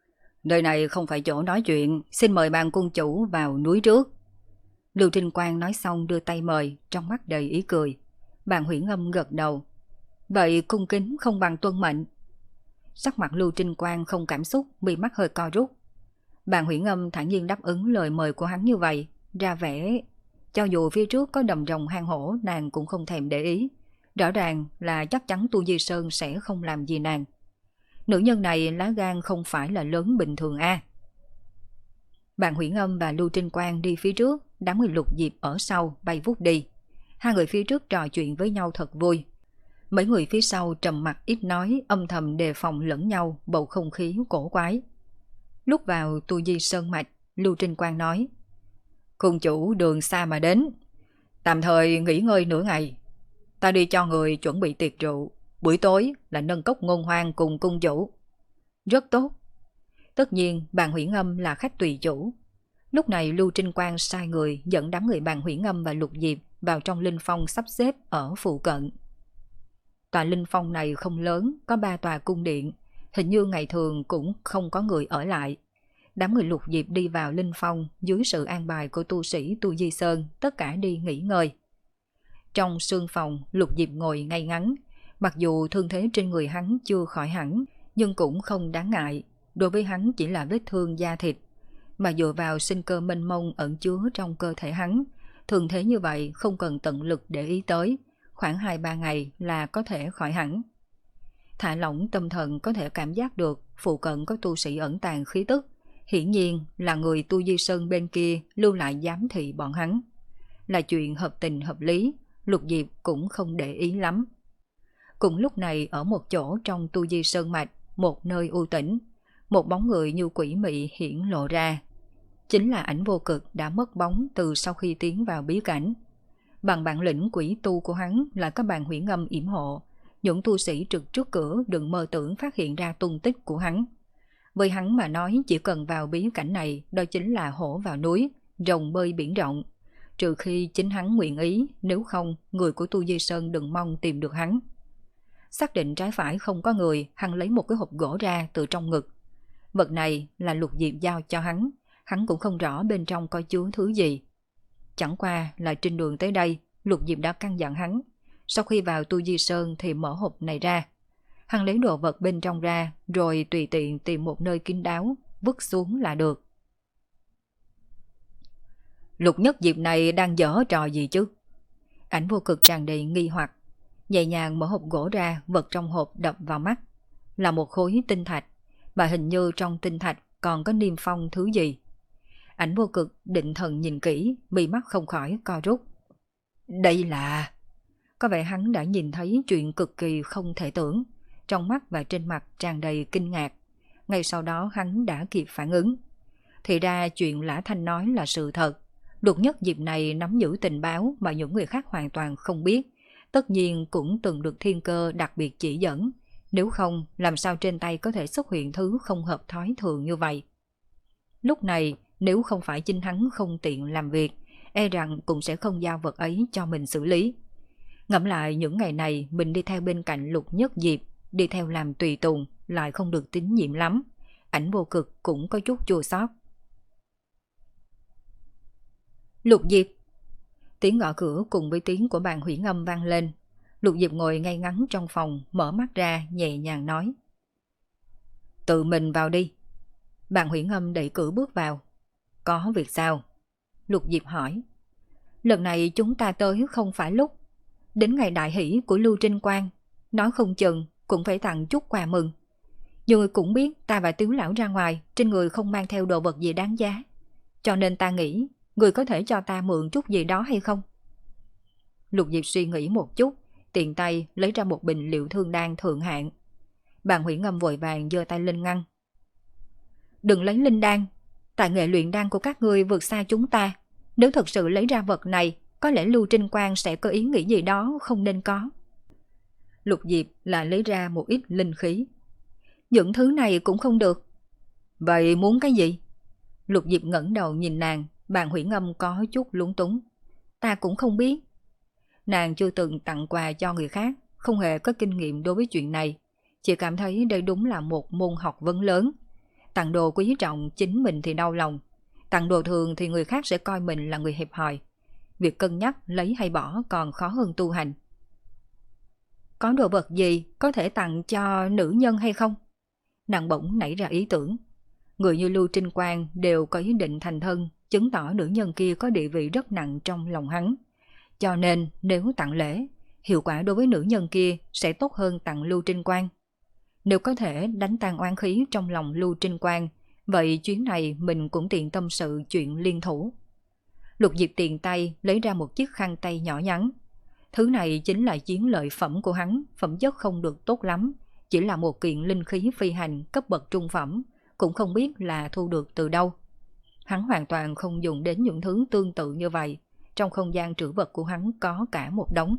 Nơi này không phải chỗ nói chuyện, xin mời ban cung chủ vào núi trước. Lưu Trinh Quang nói xong đưa tay mời, trong mắt đầy ý cười. Bàn Huyễn Âm gật đầu. Vậy cung kính không bằng tuân mệnh. Sắc mặt Lưu Trinh Quang không cảm xúc, mi mắt hơi co rút. Bàn Huyễn Âm thản nhiên đáp ứng lời mời của hắn như vậy, ra vẻ cho dù phía trước có đầm rồng hang hổ nàng cũng không thèm để ý. Rõ ràng là chắc chắn Tu Di Sơn sẽ không làm gì nàng. Nữ nhân này lá gan không phải là lớn bình thường a. À. Bàn Huyễn Âm và Lưu Trinh Quang đi phía trước, đám người Lục Diệp ở sau bay vút đi. Hai người phía trước trò chuyện với nhau thật vui. Mấy người phía sau trầm mặc ít nói, âm thầm đề phòng lẫn nhau, bầu không khí cổ quái. Lúc vào Tu Di Sơn mạch, Lưu Trinh Quang nói: Cung chủ đường xa mà đến, tạm thời nghỉ ngơi nửa ngày. Ta đi cho người chuẩn bị tiệc rượu, buổi tối là nâng cốc ngôn hoang cùng cung chủ. Rất tốt. Tất nhiên Bàn Huyễn Âm là khách tùy chủ. Lúc này Lưu Trinh Quang sai người dẫn đám người Bàn Huyễn Âm và Lục Diệp vào trong linh phong sắp xếp ở phụ cận. Tòa linh phong này không lớn, có ba tòa cung điện, hình như ngày thường cũng không có người ở lại. Đám người Lục Diệp đi vào linh phong dưới sự an bài của tu sĩ Tu Di Sơn, tất cả đi nghỉ ngơi. Trong sương phòng, Lục Diệp ngồi ngay ngắn, mặc dù thương thế trên người hắn chưa khỏi hẳn, nhưng cũng không đáng ngại. Đối với hắn chỉ là vết thương da thịt, mà dựa vào sinh cơ mênh mông ẩn chứa trong cơ thể hắn, thường thế như vậy không cần tận lực để ý tới, khoảng hai ba ngày là có thể khỏi hẳn. Thả lỏng tâm thần có thể cảm giác được phụ cận có tu sĩ ẩn tàng khí tức, hiển nhiên là người Tu Di Sơn bên kia lưu lại giám thị bọn hắn. Là chuyện hợp tình hợp lý, Lục Diệp cũng không để ý lắm. Cùng lúc này ở một chỗ trong Tu Di Sơn mạch, một nơi u tĩnh, một bóng người như quỷ mị hiển lộ ra. Chính là Ảnh Vô Cực đã mất bóng từ sau khi tiến vào bí cảnh. Bằng bản lĩnh quỷ tu của hắn là các Bàn Huyễn Âm yểm hộ, những tu sĩ trực trước cửa đừng mơ tưởng phát hiện ra tung tích của hắn. Với hắn mà nói chỉ cần vào bí cảnh này, đó chính là hổ vào núi, rồng bơi biển rộng. Trừ khi chính hắn nguyện ý, nếu không, người của Tu Di Sơn đừng mong tìm được hắn. Xác định trái phải không có người, hắn lấy một cái hộp gỗ ra từ trong ngực. Vật này là Lục Diệp giao cho hắn, hắn cũng không rõ bên trong có chứa thứ gì. Chẳng qua là trên đường tới đây, Lục Diệp đã căn dặn hắn, sau khi vào Tu Di Sơn thì mở hộp này ra. Hắn lấy đồ vật bên trong ra, rồi tùy tiện tìm một nơi kín đáo, vứt xuống là được. Lục Nhất Diệp này đang giở trò gì chứ? Ảnh Vô Cực tràn đầy nghi hoặc, nhẹ nhàng mở hộp gỗ ra, vật trong hộp đập vào mắt. Là một khối tinh thạch, mà hình như trong tinh thạch còn có niêm phong thứ gì. Ảnh Vô Cực định thần nhìn kỹ, mi mắt không khỏi co rút. Đây là... Có vẻ hắn đã nhìn thấy chuyện cực kỳ không thể tưởng, trong mắt và trên mặt tràn đầy kinh ngạc. Ngay sau đó hắn đã kịp phản ứng. Thì ra chuyện Lã Thanh nói là sự thật. Lục Nhất Diệp này nắm giữ tình báo mà những người khác hoàn toàn không biết, tất nhiên cũng từng được thiên cơ đặc biệt chỉ dẫn. Nếu không, làm sao trên tay có thể xuất hiện thứ không hợp thói thường như vậy? Lúc này, nếu không phải chính hắn không tiện làm việc, e rằng cũng sẽ không giao vật ấy cho mình xử lý. Ngẫm lại những ngày này mình đi theo bên cạnh Lục Nhất Diệp, đi theo làm tùy tùng, lại không được tín nhiệm lắm. Ảnh Vô Cực cũng có chút chua xót. Lục Diệp. Tiếng gõ cửa cùng với tiếng của Bàn Huyễn Âm vang lên. Lục Diệp ngồi ngay ngắn trong phòng, mở mắt ra nhẹ nhàng nói: Tự mình vào đi. Bàn Huyễn Âm đẩy cửa bước vào. Có việc sao? Lục Diệp hỏi. Lần này chúng ta tới không phải lúc. Đến ngày đại hỷ của Lưu Trinh Quang, nói không chừng cũng phải tặng chút quà mừng. Nhưng cũng biết ta và Tiếu lão ra ngoài, trên người không mang theo đồ vật gì đáng giá, cho nên ta nghĩ người có thể cho ta mượn chút gì đó hay không? Lục Diệp suy nghĩ một chút, tiện tay lấy ra một bình liệu thương đan thượng hạng. Bàn Huyễn Âm vội vàng giơ tay lên ngăn. Đừng lấy linh đan, tài nghệ luyện đan của các ngươi vượt xa chúng ta. Nếu thật sự lấy ra vật này, có lẽ Lưu Trinh Quang sẽ có ý nghĩ gì đó không nên có. Lục Diệp là lấy ra một ít linh khí. Những thứ này cũng không được. Vậy muốn cái gì? Lục Diệp ngẩng đầu nhìn nàng. Bàn Huyễn Âm có chút lúng túng. Ta cũng không biết. Nàng chưa từng tặng quà cho người khác, không hề có kinh nghiệm đối với chuyện này, chỉ cảm thấy đây đúng là một môn học vấn lớn. Tặng đồ quý trọng chính mình thì đau lòng, tặng đồ thường thì người khác sẽ coi mình là người hẹp hòi. Việc cân nhắc lấy hay bỏ còn khó hơn tu hành. Có đồ vật gì có thể tặng cho nữ nhân hay không? Nàng bỗng nảy ra ý tưởng. Người như Lưu Trinh Quang đều có ý định thành thân, chứng tỏ nữ nhân kia có địa vị rất nặng trong lòng hắn. Cho nên nếu tặng lễ, hiệu quả đối với nữ nhân kia sẽ tốt hơn tặng Lưu Trinh Quang. Nếu có thể đánh tan oán khí trong lòng Lưu Trinh Quang, vậy chuyến này mình cũng tiện tâm sự chuyện liên thủ. Lục Diệp tiền tay lấy ra một chiếc khăn tay nhỏ nhắn. Thứ này chính là chiến lợi phẩm của hắn, phẩm chất không được tốt lắm, chỉ là một kiện linh khí phi hành cấp bậc trung phẩm, cũng không biết là thu được từ đâu. Hắn hoàn toàn không dùng đến những thứ tương tự như vậy, trong không gian trữ vật của hắn có cả một đống.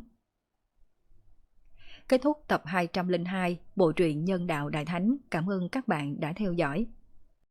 Kết thúc tập hai trăm lẻ hai bộ truyện Nhân Đạo Đại Thánh. Cảm ơn các bạn đã theo dõi.